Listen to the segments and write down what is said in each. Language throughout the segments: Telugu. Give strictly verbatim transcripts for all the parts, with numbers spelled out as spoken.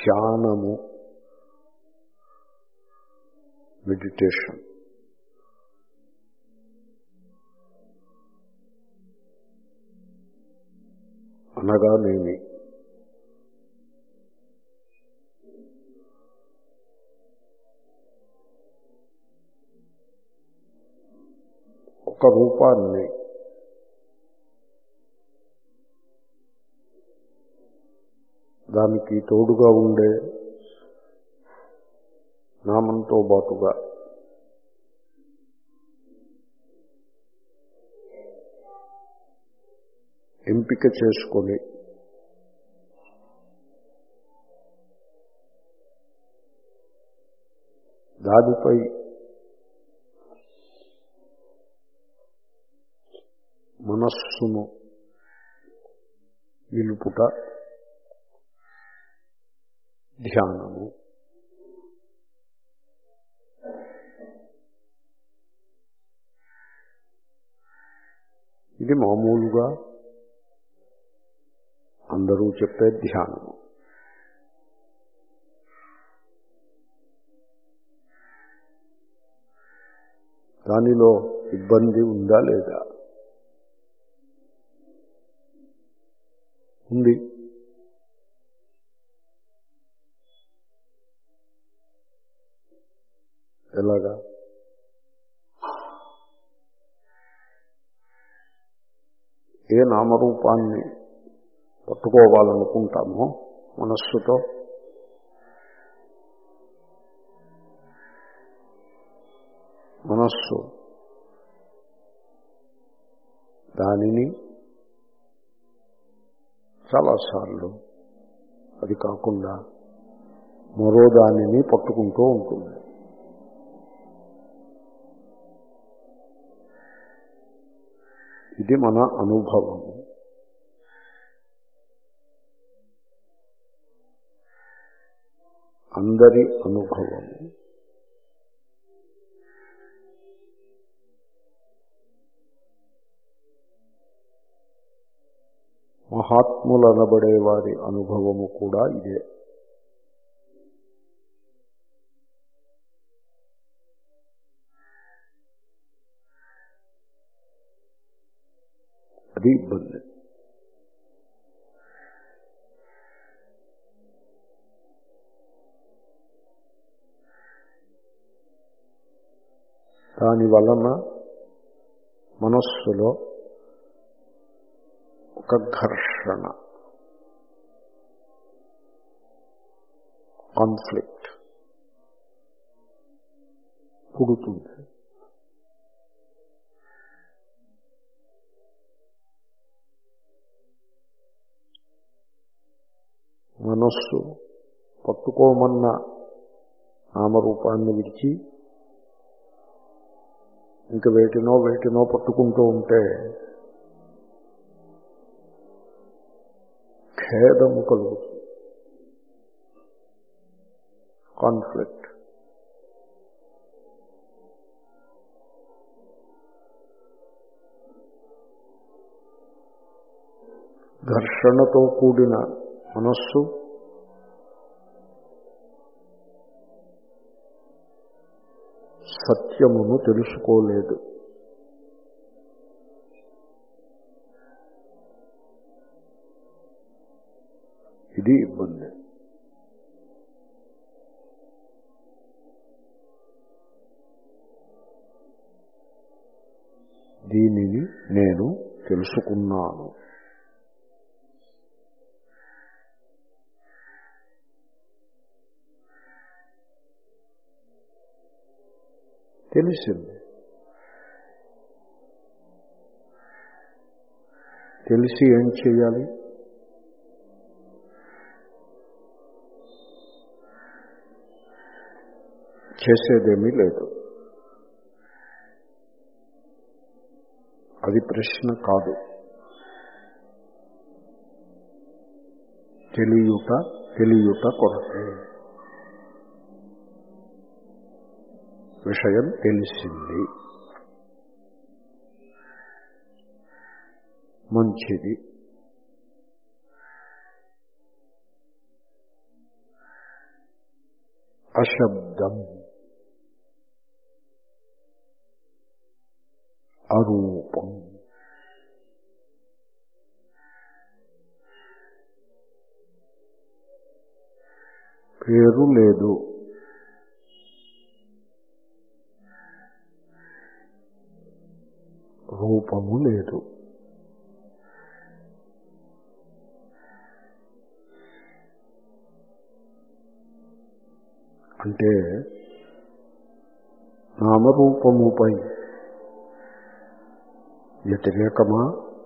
ధ్యానము, మెడిటేషన్. అనగానేమి? ఒక రూపాన్ని దానికి తోడుగా ఉండే నామంతో బాటుగా ఎంపిక చేసుకొని దానిపై మనస్సును నిలుపుట ధ్యానము. ఇది మామూలుగా అందరూ చెప్పే ధ్యానము. దానిలో ఇబ్బంది ఉందా లేదా? ఉంది. ఎలాగా? ఏ నామరూపాన్ని పట్టుకోవాలనుకుంటామో మనస్సుతో మనస్సు దానిని చాలాసార్లు అది కాకుండా మరో దానిని పట్టుకుంటూ ఉంటుంది. ఇది మన అనుభవము. అందరి అనుభవము. మహాత్ములు అనబడే వారి అనుభవము కూడా ఇదే. అది ఇబ్బంది. దాని వలన మనస్సులో ఒక ఘర్షణ, కాన్ఫ్లిక్ట్ పుడుతుంది. మనస్సు పట్టుకోమన్న నామరూపాన్ని విడిచి ఇంక వేటినో వేటినో పట్టుకుంటూ ఉంటే ఖేదము కలుగుతుంది. కాన్ఫ్లిక్ట్. ఘర్షణతో కూడిన మనస్సు సత్యమును తెలుసుకోలేదు. ఇది ఇబ్బంది. దీనిని నేను తెలుసుకున్నాను. తెలిసింది. తెలిసి ఏం చేయాలి? చేసేదేమీ లేదు. అది ప్రశ్న కాదు. తెలియుట తెలియుట కొరకే. విషయం తెలిసింది. మంచిది. అశబ్దం, అరూపం, పేరు లేదు, రూపము లేదు. అంటే నామరూపముపై వ్యతిరేకమా?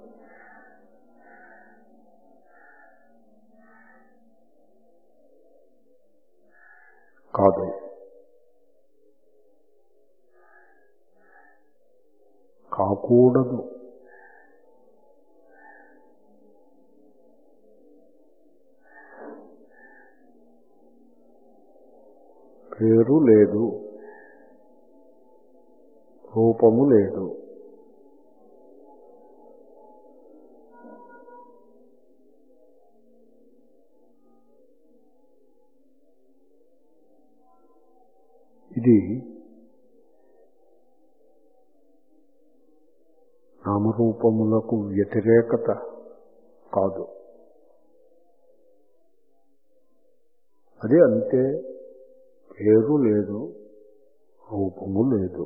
కాదు. కాకూడదు. పేరు లేదు, రూపము లేదు. ఇది నామరూపములకు వ్యతిరేకత కాదు. అదే అంతే. పేరు లేదు, రూపము లేదు.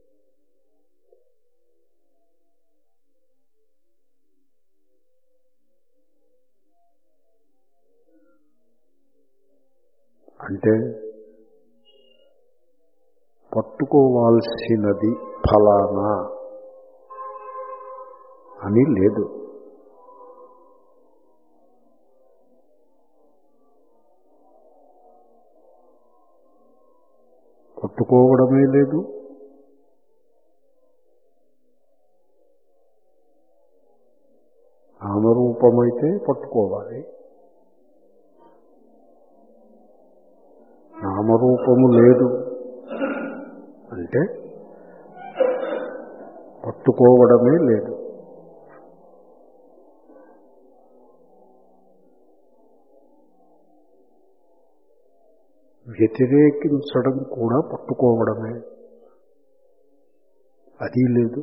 అంటే పట్టుకోవాల్సినది ఫలానా అని లేదు. పట్టుకోవడమే లేదు, నామరూపమైతే పట్టుకోవాలి. నామరూపము లేదు అంటే పట్టుకోవడమే లేదు. వ్యతిరేకించడం కూడా పట్టుకోవడమే, అది లేదు.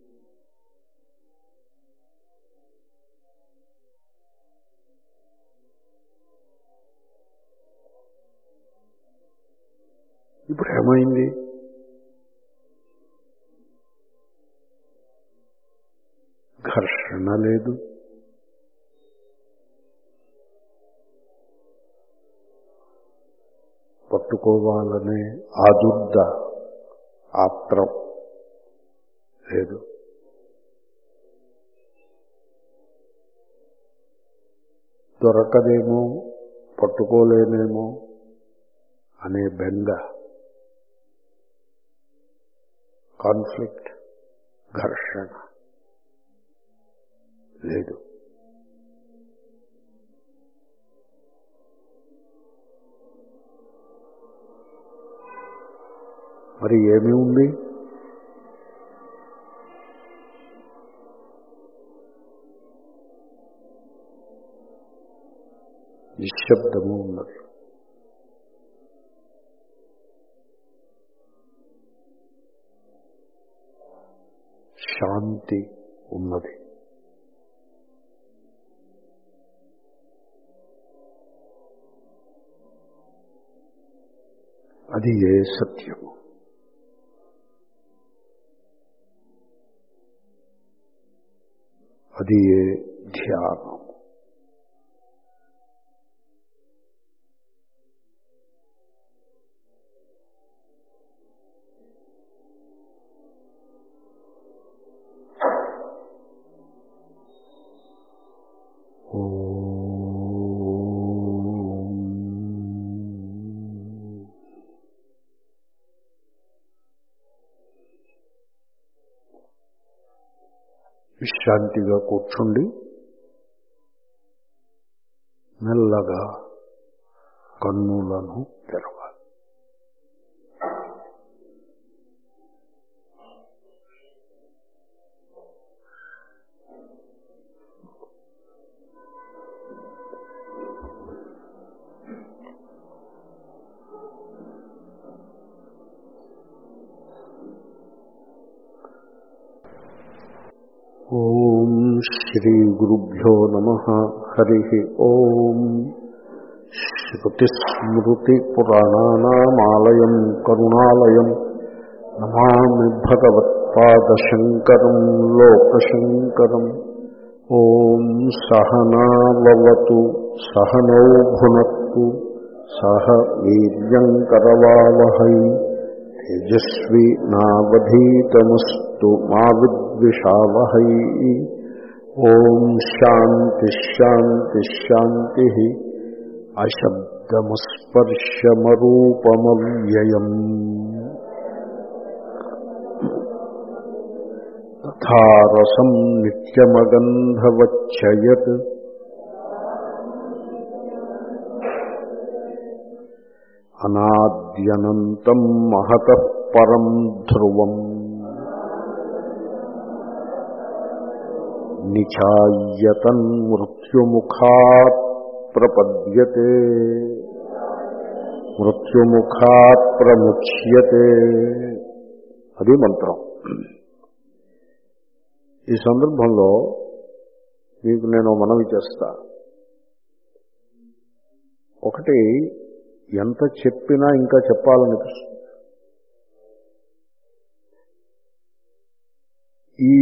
ఇప్పుడు ఏమైంది? ఘర్షణ లేదు, పట్టుకోవాలనే ఆదుర్ద, ఆత్రం లేదు. దొరకదేమో, పట్టుకోలేనేమో అనే బెంగ, కాన్ఫ్లిక్ట్, ఘర్షణ లేదు. మరి ఏమి ఉంది? నిశ్శబ్దము ఉన్నది. శాంతి ఉన్నది. అది ఏ సత్యము? అది ఏ ధ్యానము? విశ్రాంతిగా కూర్చుండి మెల్లగా కన్నులను తెరవాలి. ఓం శ్రీ గురుభ్యో నమః. హరి ఓం. శ్రుతిస్మృతిపురాణానామాలయం కరుణాలయం నమామి భగవత్పాదశంకరం లోకశంకరం. ఓం సహనావవతు సహనౌ భునక్తు సహ వీర్యంకరవావహై తేజస్వి నావధీతమస్తు మా విద్విషావహై. ఓం శాంతి శాంతి శాంతి. అశబ్దమస్పర్శమరూపమవ్యయం తథారసం నిత్యమగంధవచ్చయత్ అనాద్యనంతం మహతః పరం ధ్రువం నిచాయ్యతన్ మృత్యుముఖాత్ ప్రపద్యతే మృత్యుముఖాత్ ప్రముచ్యతే. అది మంత్రం. ఈ సందర్భంలో మీకు నేను మనవి చేస్తా. ఒకటి, ఎంత చెప్పినా ఇంకా చెప్పాలనిపిస్తుంది. ఈ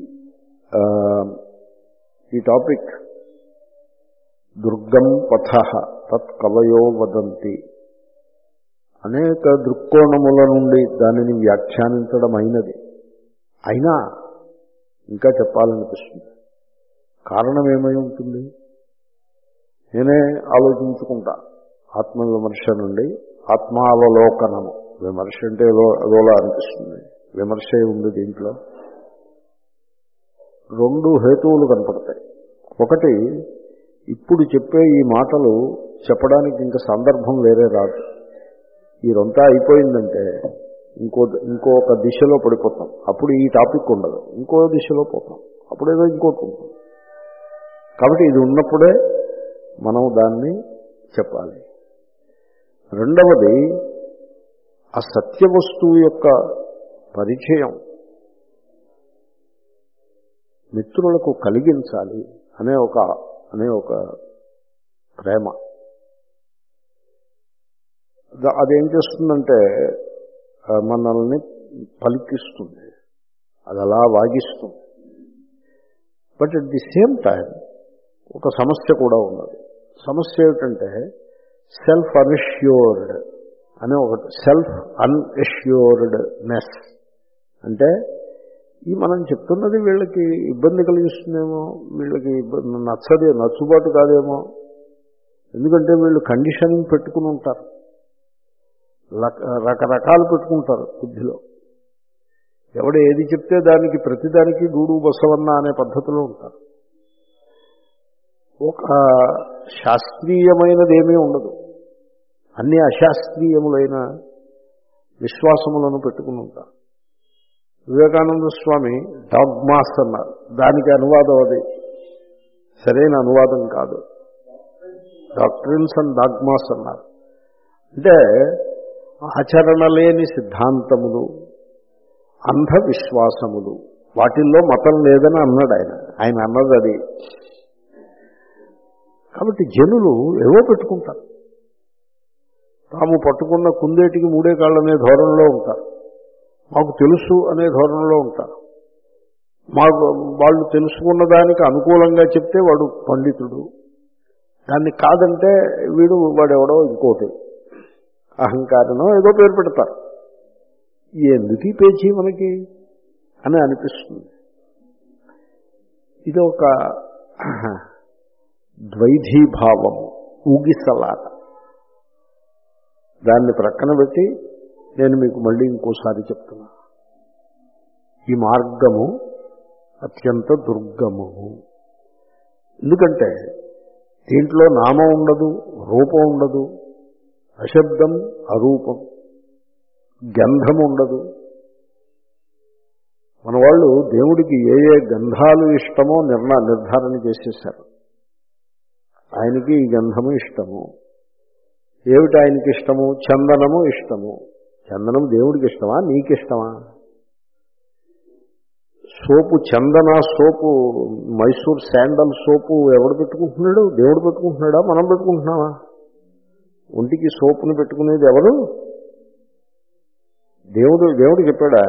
ఈ టాపిక్ దుర్గం పథః తత్ కవయో వదంతి, అనేక దృక్కోణముల నుండి దానిని వ్యాఖ్యానించడం అయినది. అయినా ఇంకా చెప్పాలనిపిస్తుంది. కారణం ఏమై ఉంటుంది? నేనే ఆలోచించుకుంటా. ఆత్మవిమర్శ నుండి ఆత్మావలోకనము. విమర్శ అంటే ఏదో అదోలా అనిపిస్తుంది. విమర్శ ఉంది దీంట్లో. రెండు హేతువులు కనపడతాయి. ఒకటి, ఇప్పుడు చెప్పే ఈ మాటలు చెప్పడానికి ఇంకా సందర్భం వేరే రాదు. ఈ రొంతా అయిపోయిందంటే ఇంకో ఇంకొక దిశలో పడిపోతాం. అప్పుడు ఈ టాపిక్ ఉండదు. ఇంకో దిశలో పోతాం. అప్పుడేదో ఇంకోటి ఉంటుంది. కాబట్టి ఇది ఉన్నప్పుడే మనం దాన్ని చెప్పాలి. రెండవది, ఆ సత్య వస్తువు యొక్క పరిచయం మిత్రులకు కలిగించాలి అనే ఒక అనే ఒక ప్రేమ. అదేం చేస్తుందంటే మనల్ని పలికిస్తుంది, అది అలా వాగిస్తుంది. But at the same time ఒక సమస్య కూడా ఉన్నది. సమస్య ఏమిటంటే సెల్ఫ్ అన్ఎష్యూర్డ్ అనే ఒకటి. సెల్ఫ్ అన్ఎష్యూర్డ్నెస్ అంటే ఈ మనం చెప్తున్నది వీళ్ళకి ఇబ్బంది కలిగిస్తుందేమో, వీళ్ళకి ఇబ్బంది నచ్చదే నచ్చుబాటు కాదేమో. ఎందుకంటే వీళ్ళు కండిషనింగ్ పెట్టుకుని ఉంటారు, రకరకాలు పెట్టుకుంటారు బుద్ధిలో. ఎవడు ఏది చెప్తే దానికి ప్రతిదానికి గూడు బసవన్న అనే పద్ధతిలో ఉంటారు. ఒక శాస్త్రీయమైనది ఏమీ ఉండదు. అన్ని అశాస్త్రీయములైన విశ్వాసములను పెట్టుకుని ఉంటారు. వివేకానంద స్వామి డాగ్మాస్ అన్నారు. దానికి అనువాదం అది సరైన అనువాదం కాదు. డాక్ట్రిన్స్ అండ్ డాగ్మాస్ అన్నారు. అంటే ఆచరణ లేని సిద్ధాంతములు, అంధవిశ్వాసములు, వాటిల్లో మతం లేదని అన్నాడు ఆయన. ఆయన అన్నది అది. కాబట్టి జనులు ఏవో పెట్టుకుంటారు. తాము పట్టుకున్న కుందేటికి మూడే కాళ్ళనే ధోరణిలో ఉంటారు. మాకు తెలుసు అనే ధోరణిలో ఉంటారు. మాకు వాళ్ళు తెలుసుకున్న దానికి అనుకూలంగా చెప్తే వాడు పండితుడు, దాన్ని కాదంటే వీడు వాడెవడో ఇంకోటి అహంకారనో ఏదో పేరు పెడతారు. ఎందుకు ఈ పేచీ మనకి అని అనిపిస్తుంది. ఇది ఒక ద్వైధీభావము, ఊగిసలాట. దాన్ని ప్రక్కన పెట్టి నేను మీకు మళ్ళీ ఇంకోసారి చెప్తున్నా, ఈ మార్గము అత్యంత దుర్గమము. ఎందుకంటే దీంట్లో నామం ఉండదు, రూపం ఉండదు, అశబ్దం అరూపం, గంధం ఉండదు. మన వాళ్ళు దేవుడికి ఏ ఏ గంధాలు ఇష్టమో నిర్ణ నిర్ధారణ చేసేశారు. ఆయనకి ఈ గంధము ఇష్టము. ఏమిటి ఆయనకి ఇష్టము? చందనము ఇష్టము. చందనం దేవుడికి ఇష్టమా, నీకిష్టమా? సోపు చందన సోపు మైసూర్ శాండల్ సోపు ఎవడు పెట్టుకుంటున్నాడు? దేవుడు పెట్టుకుంటున్నాడా, మనం పెట్టుకుంటున్నావా? ఒంటికి సోపుని పెట్టుకునేది ఎవరు? దేవుడు. దేవుడు చెప్పాడా?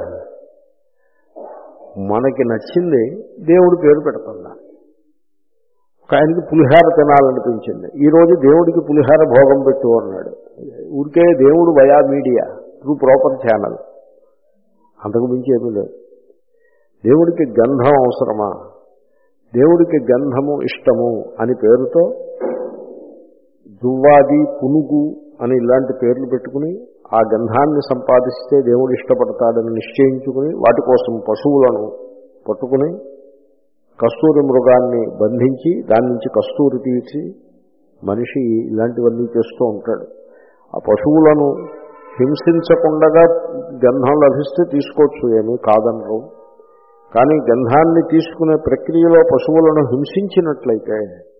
మనకి నచ్చింది దేవుడి పేరు పెడుతున్నా. ఒక ఆయనకి పులిహార తినాలనిపించింది, ఈరోజు దేవుడికి పులిహార భోగం పెట్టు అన్నాడు. ఊరికే దేవుడు via media through proper channel, అంతకు మించి ఏమీ లేదు. దేవుడికి గంధం అవసరమా? దేవుడికి గంధము ఇష్టము అని పేరుతో దువ్వాది పునుగు అని ఇలాంటి పేర్లు పెట్టుకుని ఆ గంధాన్ని సంపాదిస్తే దేవుడు ఇష్టపడతాడని నిశ్చయించుకుని వాటి కోసం పశువులను పట్టుకుని కస్తూరి మృగాన్ని బంధించి దాని నుంచి కస్తూరి తీసి మనిషి ఇలాంటివన్నీ చేస్తూ ఉంటాడు. ఆ పశువులను హింసించకుండా గంధం లభిస్తే తీసుకోవచ్చు, ఏమీ కాదనరు. కానీ గంధాన్ని తీసుకునే ప్రక్రియలో పశువులను హింసించినట్లయితే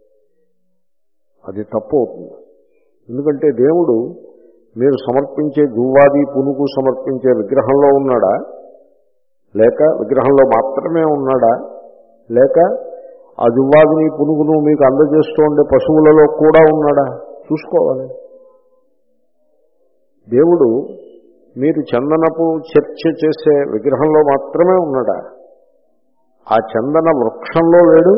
అది తప్పు అవుతుంది. ఎందుకంటే దేవుడు మీరు సమర్పించే దువ్వాది పునుగు సమర్పించే విగ్రహంలో ఉన్నాడా, లేక విగ్రహంలో మాత్రమే ఉన్నాడా, లేక ఆ దువ్వాదిని పునుగును మీకు అందజేస్తూ ఉండే పశువులలో కూడా ఉన్నాడా చూసుకోవాలి. దేవుడు మీరు చందనపు చర్చ చేసే విగ్రహంలో మాత్రమే ఉన్నాడా, ఆ చందన వృక్షంలో లేడు,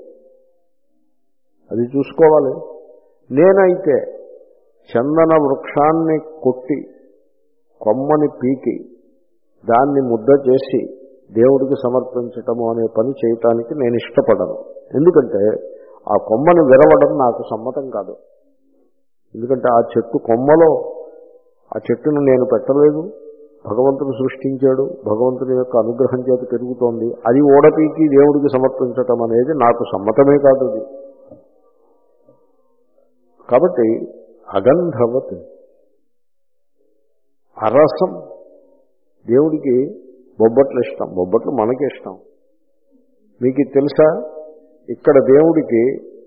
అది చూసుకోవాలి. నేనైతే చందన వృక్షాన్ని కొట్టి కొమ్మని పీకి దాన్ని ముద్ద చేసి దేవుడికి సమర్పించటము అనే పని చేయటానికి నేను ఇష్టపడను. ఎందుకంటే ఆ కొమ్మని విరవడం నాకు సమ్మతం కాదు. ఎందుకంటే ఆ చెట్టు కొమ్మలో ఆ చెట్టును నేను పెట్టలేదు, భగవంతుడు సృష్టించాడు, భగవంతుని యొక్క అనుగ్రహం చేత పెరుగుతోంది. అది ఓడపీకి దేవుడికి సమర్పించటం అనేది నాకు సమ్మతమే కాదు. అది కాబట్టి అగంధవత్ అరసం. దేవుడికి బొబ్బట్లు ఇష్టం, బొబ్బట్లు మనకి ఇష్టం. మీకు తెలుసా, ఇక్కడ దేవుడికి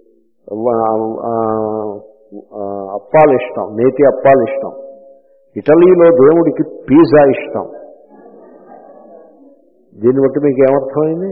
అప్పాలు ఇష్టం, నేతి అప్పాలు ఇష్టం. ఇటలీలో దేవుడికి పిజ్జా ఇష్టం. దీన్ని బట్టి మీకు ఏమర్థమైంది?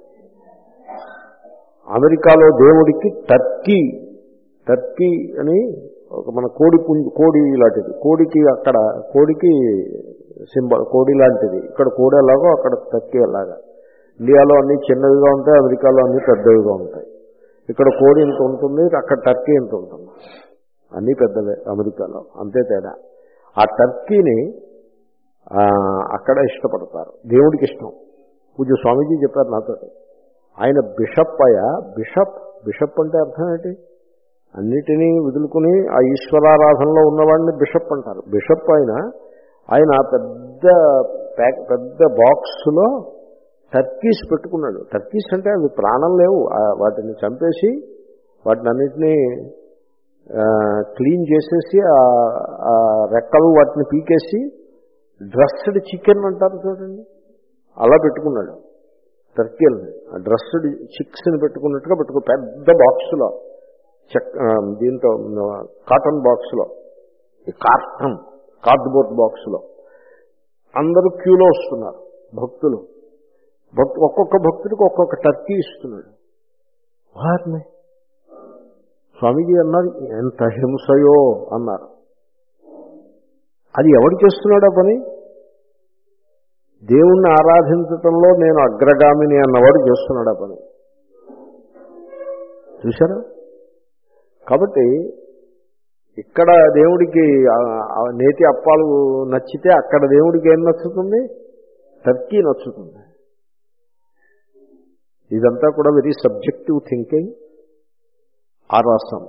అమెరికాలో దేవుడికి టర్కీ టర్కీ అని ఒక మన కోడి పుంజు, కోడి లాంటిది, కోడికి అక్కడ కోడికి సింబల్ కోడి లాంటిది. ఇక్కడ కోడి ఎలాగో అక్కడ టర్కీ ఎలాగా. ఇండియాలో అన్నీ చిన్నవిగా ఉంటాయి, అమెరికాలో అన్నీ పెద్దవిగా ఉంటాయి. ఇక్కడ కోడి ఇంత ఉంటుంది, అక్కడ టర్కీ ఇంత ఉంటుంది. అన్నీ పెద్దవే అమెరికాలో, అంతే తేడా. ఆ టర్కీని అక్కడ ఇష్టపడతారు, దేవుడికి ఇష్టం. పూజ్య స్వామీజీ చెప్పారు నాతో. ఆయన బిషప్ అయ్యా. బిషప్ బిషప్ అంటే అర్థం ఏంటి? అన్నిటినీ వదులుకుని ఆ ఈశ్వరారాధనలో ఉన్నవాడిని బిషప్ అంటారు. బిషప్ అయిన ఆయన పెద్ద ప్యాక్ పెద్ద బాక్స్లో టర్కీస్ పెట్టుకున్నాడు. టర్కీస్ అంటే అవి ప్రాణం లేవు, వాటిని చంపేసి వాటిని అన్నిటినీ క్లీన్ చేసేసి ఆ రెక్కలు వాటిని పీకేసి డ్రస్డ్ చికెన్ అంటారు చూడండి, అలా పెట్టుకున్నాడు టర్కీల్ని. ఆ డ్రస్డ్ చిక్స్ని పెట్టుకున్నట్టుగా పెట్టుకో పెద్ద బాక్స్లో, చెక్ దీంతో కాటన్ బాక్స్లో, కార్టన్ కార్డ్బోర్డ్ బాక్స్లో అందరూ క్యూలో వస్తున్నారు భక్తులు. భక్తు ఒక్కొక్క భక్తుడికి ఒక్కొక్క టర్కీ ఇస్తున్నాడు. వారిని స్వామీజీ అన్నారు, ఎంత హింసయో అన్నారు. అది ఎవరు చేస్తున్నాడా పని? దేవుణ్ణి ఆరాధించటంలో నేను అగ్రగామిని అన్నవాడు చేస్తున్నాడా పని. చూసారా? కాబట్టి ఇక్కడ దేవుడికి నేతి అప్పాలు నచ్చితే అక్కడ దేవుడికి ఏం నచ్చుతుంది? టర్కీ నచ్చుతుంది. ఇదంతా కూడా వెరీ సబ్జెక్టివ్ థింకింగ్. ఆరాసం.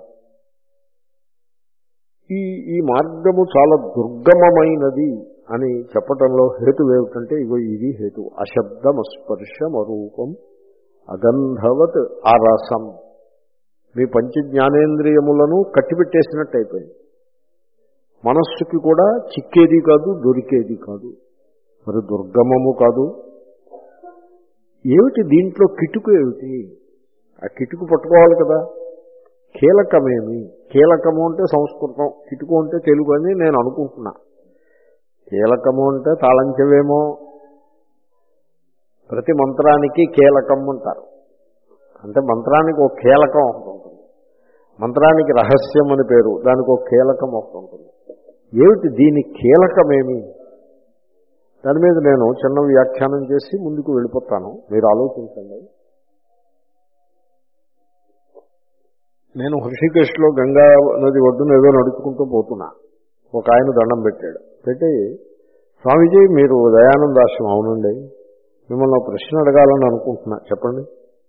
ఈ ఈ మార్గము చాలా దుర్గమమైనది అని చెప్పటంలో హేతు ఏమిటంటే ఇగో ఇది హేతు. అశబ్దమస్పర్శమరూపం అగంధవత్ ఆరాసం. మీ పంచ జ్ఞానేంద్రియములను కట్టిపెట్టేసినట్టు అయిపోయింది. మనస్సుకి కూడా చిక్కేది కాదు, దొరికేది కాదు, మరి దుర్గమము కాదు. ఏమిటి దీంట్లో కిటుకు? ఏమిటి ఆ కిటుకు? పట్టుకోవాలి కదా. కీలకమేమి? కీలకము అంటే సంస్కృతం, కిటుకు అంటే తెలుగు అని నేను అనుకుంటున్నా. కీలకము అంటే తాళంచెవేమో, ప్రతి మంత్రానికి కీలకం అంటారు. అంటే మంత్రానికి ఒక కీలకం ఒకటి ఉంటుంది. మంత్రానికి రహస్యం అని పేరు, దానికి ఒక కీలకం ఒకటి ఉంటుంది. ఏమిటి దీని కీలకమేమి? దాని మీద నేను చిన్న వ్యాఖ్యానం చేసి ముందుకు వెళ్ళిపోతాను, మీరు ఆలోచించండి. నేను హృషికేశ్లో గంగా నది ఒడ్డున ఏదో నడుచుకుంటూ పోతున్నా. ఒక ఆయన దండం పెట్టాడు. పెట్టి, స్వామీజీ మీరు దయానందాశ్రమం? అవునండి. మిమ్మల్ని ఒక ప్రశ్న అడగాలని అనుకుంటున్నా, చెప్పండి.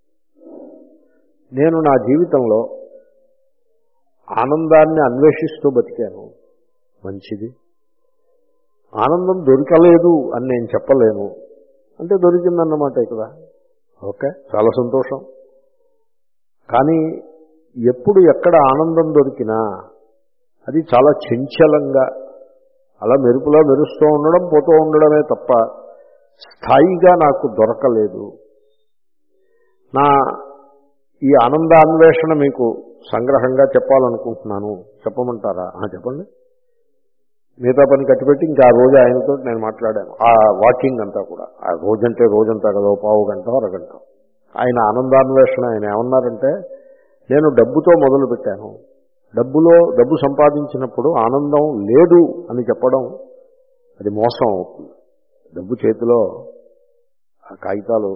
నేను నా జీవితంలో ఆనందాన్ని అన్వేషిస్తూ బతికాను. మంచిది. ఆనందం దొరకలేదు అని నేను చెప్పలేను. అంటే దొరికిందన్నమాట కదా. ఓకే, చాలా సంతోషం. కానీ ఎప్పుడు ఎక్కడ ఆనందం దొరికినా అది చాలా చంచలంగా అలా మెరుపులా మెరుస్తూ ఉండడం, పోతూ ఉండడమే తప్ప స్థాయిగా నాకు దొరకలేదు. నా ఈ ఆనందాన్వేషణ మీకు సంగ్రహంగా చెప్పాలనుకుంటున్నాను. చెప్పమంటారా? చెప్పండి. మిగతా పని కట్టిపెట్టి ఇంకా ఆ రోజు ఆయనతో నేను మాట్లాడాను. ఆ వాకింగ్ అంతా కూడా, ఆ రోజంటే రోజంతా కదా, పావు గంట అరగంట. ఆయన ఆనందాన్వేషణ ఆయన ఏమన్నారంటే, నేను డబ్బుతో మొదలుపెట్టాను, డబ్బులో డబ్బు సంపాదించినప్పుడు ఆనందం లేదు అని చెప్పడం అది మోసం అవుతుంది. డబ్బు చేతిలో ఆ కాగితాలు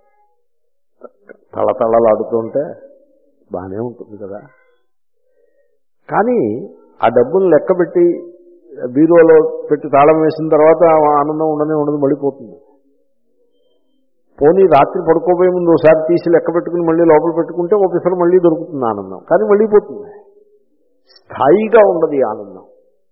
తళతళలాడుతుంటే బాగానే ఉంటుంది కదా. కానీ ఆ డబ్బులు లెక్కబెట్టి బీరువాలో పెట్టి తాళం వేసిన తర్వాత ఆనందం ఉండనే ఉండదు, మళ్ళీపోతుంది. పోనీ రాత్రి పడుకోబోయే ముందు ఒకసారి తీసి లెక్క పెట్టుకుని మళ్ళీ లోపల పెట్టుకుంటే ఒకసారి మళ్ళీ దొరుకుతుంది ఆనందం, కానీ మళ్ళీ పోతుంది. స్థాయిగా ఉండదు ఈ ఆనందం.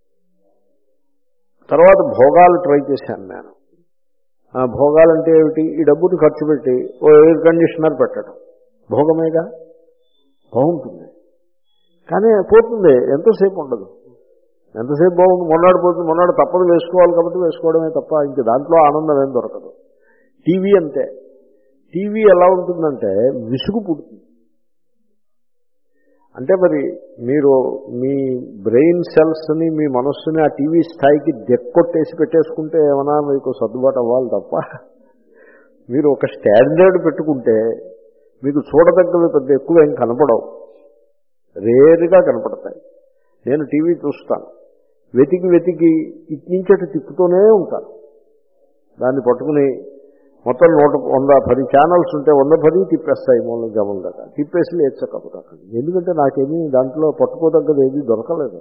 తర్వాత భోగాలు ట్రై చేశాను నేను. భోగాలంటే ఏమిటి? ఈ డబ్బుని ఖర్చు పెట్టి ఓ ఎయిర్ కండిషనర్ పెట్టడం భోగమేగా, బాగుంటుంది. కానీ పోతుంది, ఎంతోసేపు ఉండదు. ఎంతసేపు బాగుంది, మొన్నాడు పోతుంది. మొన్నాడు తప్పదు, వేసుకోవాలి కాబట్టి వేసుకోవడమే తప్ప ఇంక దాంట్లో ఆనందం ఏం దొరకదు. టీవీ అంతే. టీవీ ఎలా ఉంటుందంటే విసుగు పుడుతుంది. అంటే మరి మీరు మీ బ్రెయిన్ సెల్స్ని, మీ మనస్సుని ఆ టీవీ స్థాయికి దెక్కొట్టేసి పెట్టేసుకుంటే ఏమైనా మీకు సర్దుబాటు అవ్వాలి తప్ప, మీరు ఒక స్టాండర్డ్ పెట్టుకుంటే మీకు చూడదగ్గవి పెద్ద ఎక్కువ ఏం కనపడవు, రేరుగా కనపడతాయి. నేను టీవీ చూస్తాను, వెతికి వెతికి ఇట్నుంచటి తిప్పుతూనే ఉంటాను. దాన్ని పట్టుకుని మొత్తం నూట వంద పది ఛానల్స్ ఉంటే వంద పది తిప్పేస్తాయి మూల గమల దాకా, తిప్పేసి లేచకపోతాను. ఎందుకంటే నాకేమీ దాంట్లో పట్టుకోదగ్గది ఏది దొరకలేదు.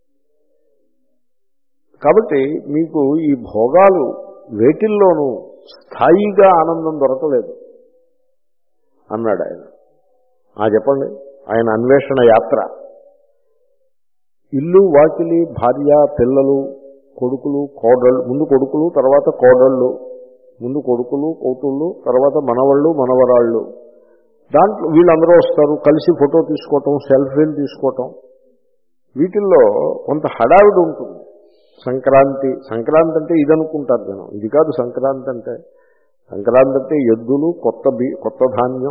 కాబట్టి మీకు ఈ భోగాలు వేటిల్లోనూ స్థాయిగా ఆనందం దొరకలేదు అన్నాడు ఆయన. ఆ చెప్పండి, ఆయన అన్వేషణ యాత్ర. ఇల్లు, వాకిలి, భార్య, పిల్లలు, కొడుకులు, కోడళ్ళు, ముందు కొడుకులు తర్వాత కోడళ్ళు, ముందు కొడుకులు కూతుళ్ళు తర్వాత మనవళ్ళు మనవరాళ్ళు. దాంట్లో వీళ్ళందరూ వస్తారు, కలిసి ఫోటో తీసుకోవటం, సెల్ఫీలు తీసుకోవటం. వీటిల్లో కొంత హడావిడి ఉంటుంది. సంక్రాంతి సంక్రాంతి అంటే ఇది అనుకుంటారు జనం, ఇది కాదు సంక్రాంతి అంటే. సంక్రాంతి అంటే ఎద్దులు, కొత్త బి కొత్త ధాన్యం,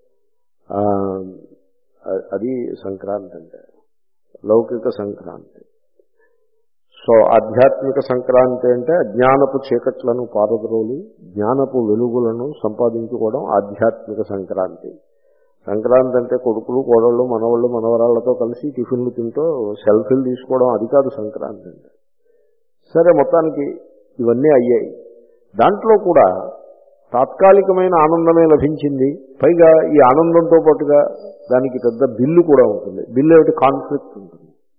అది సంక్రాంతి అంటే, లౌకిక సంక్రాంతి. సో ఆధ్యాత్మిక సంక్రాంతి అంటే అజ్ఞానపు చీకట్లను పారద్రోలి జ్ఞానపు వెలుగులను సంపాదించుకోవడం ఆధ్యాత్మిక సంక్రాంతి. సంక్రాంతి అంటే కొడుకులు, కోడళ్ళు, మనవాళ్ళు, మనవరాళ్లతో కలిసి టిఫిన్లు తింటూ సెల్ఫీలు తీసుకోవడం, అది కాదు సంక్రాంతి అంటే. సరే, మొత్తానికి ఇవన్నీ అయ్యాయి. దాంట్లో కూడా తాత్కాలికమైన ఆనందమే లభించింది. పైగా ఈ ఆనందంతో పాటుగా దానికి పెద్ద బిల్లు కూడా ఉంటుంది. బిల్లు ఏమిటి? కాన్ఫ్లిక్ట్ ఉంటుంది,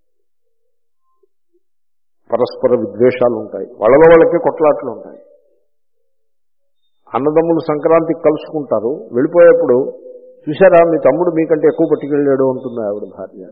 పరస్పర విద్వేషాలు ఉంటాయి, వాళ్ళలో వాళ్ళకే కొట్లాట్లు ఉంటాయి. అన్నదమ్ములు సంక్రాంతికి కలుసుకుంటారు, వెళ్ళిపోయేప్పుడు చూసారా మీ తమ్ముడు మీకంటే ఎక్కువ పట్టుకెళ్ళాడు ఉంటుంది ఆవిడ భార్య.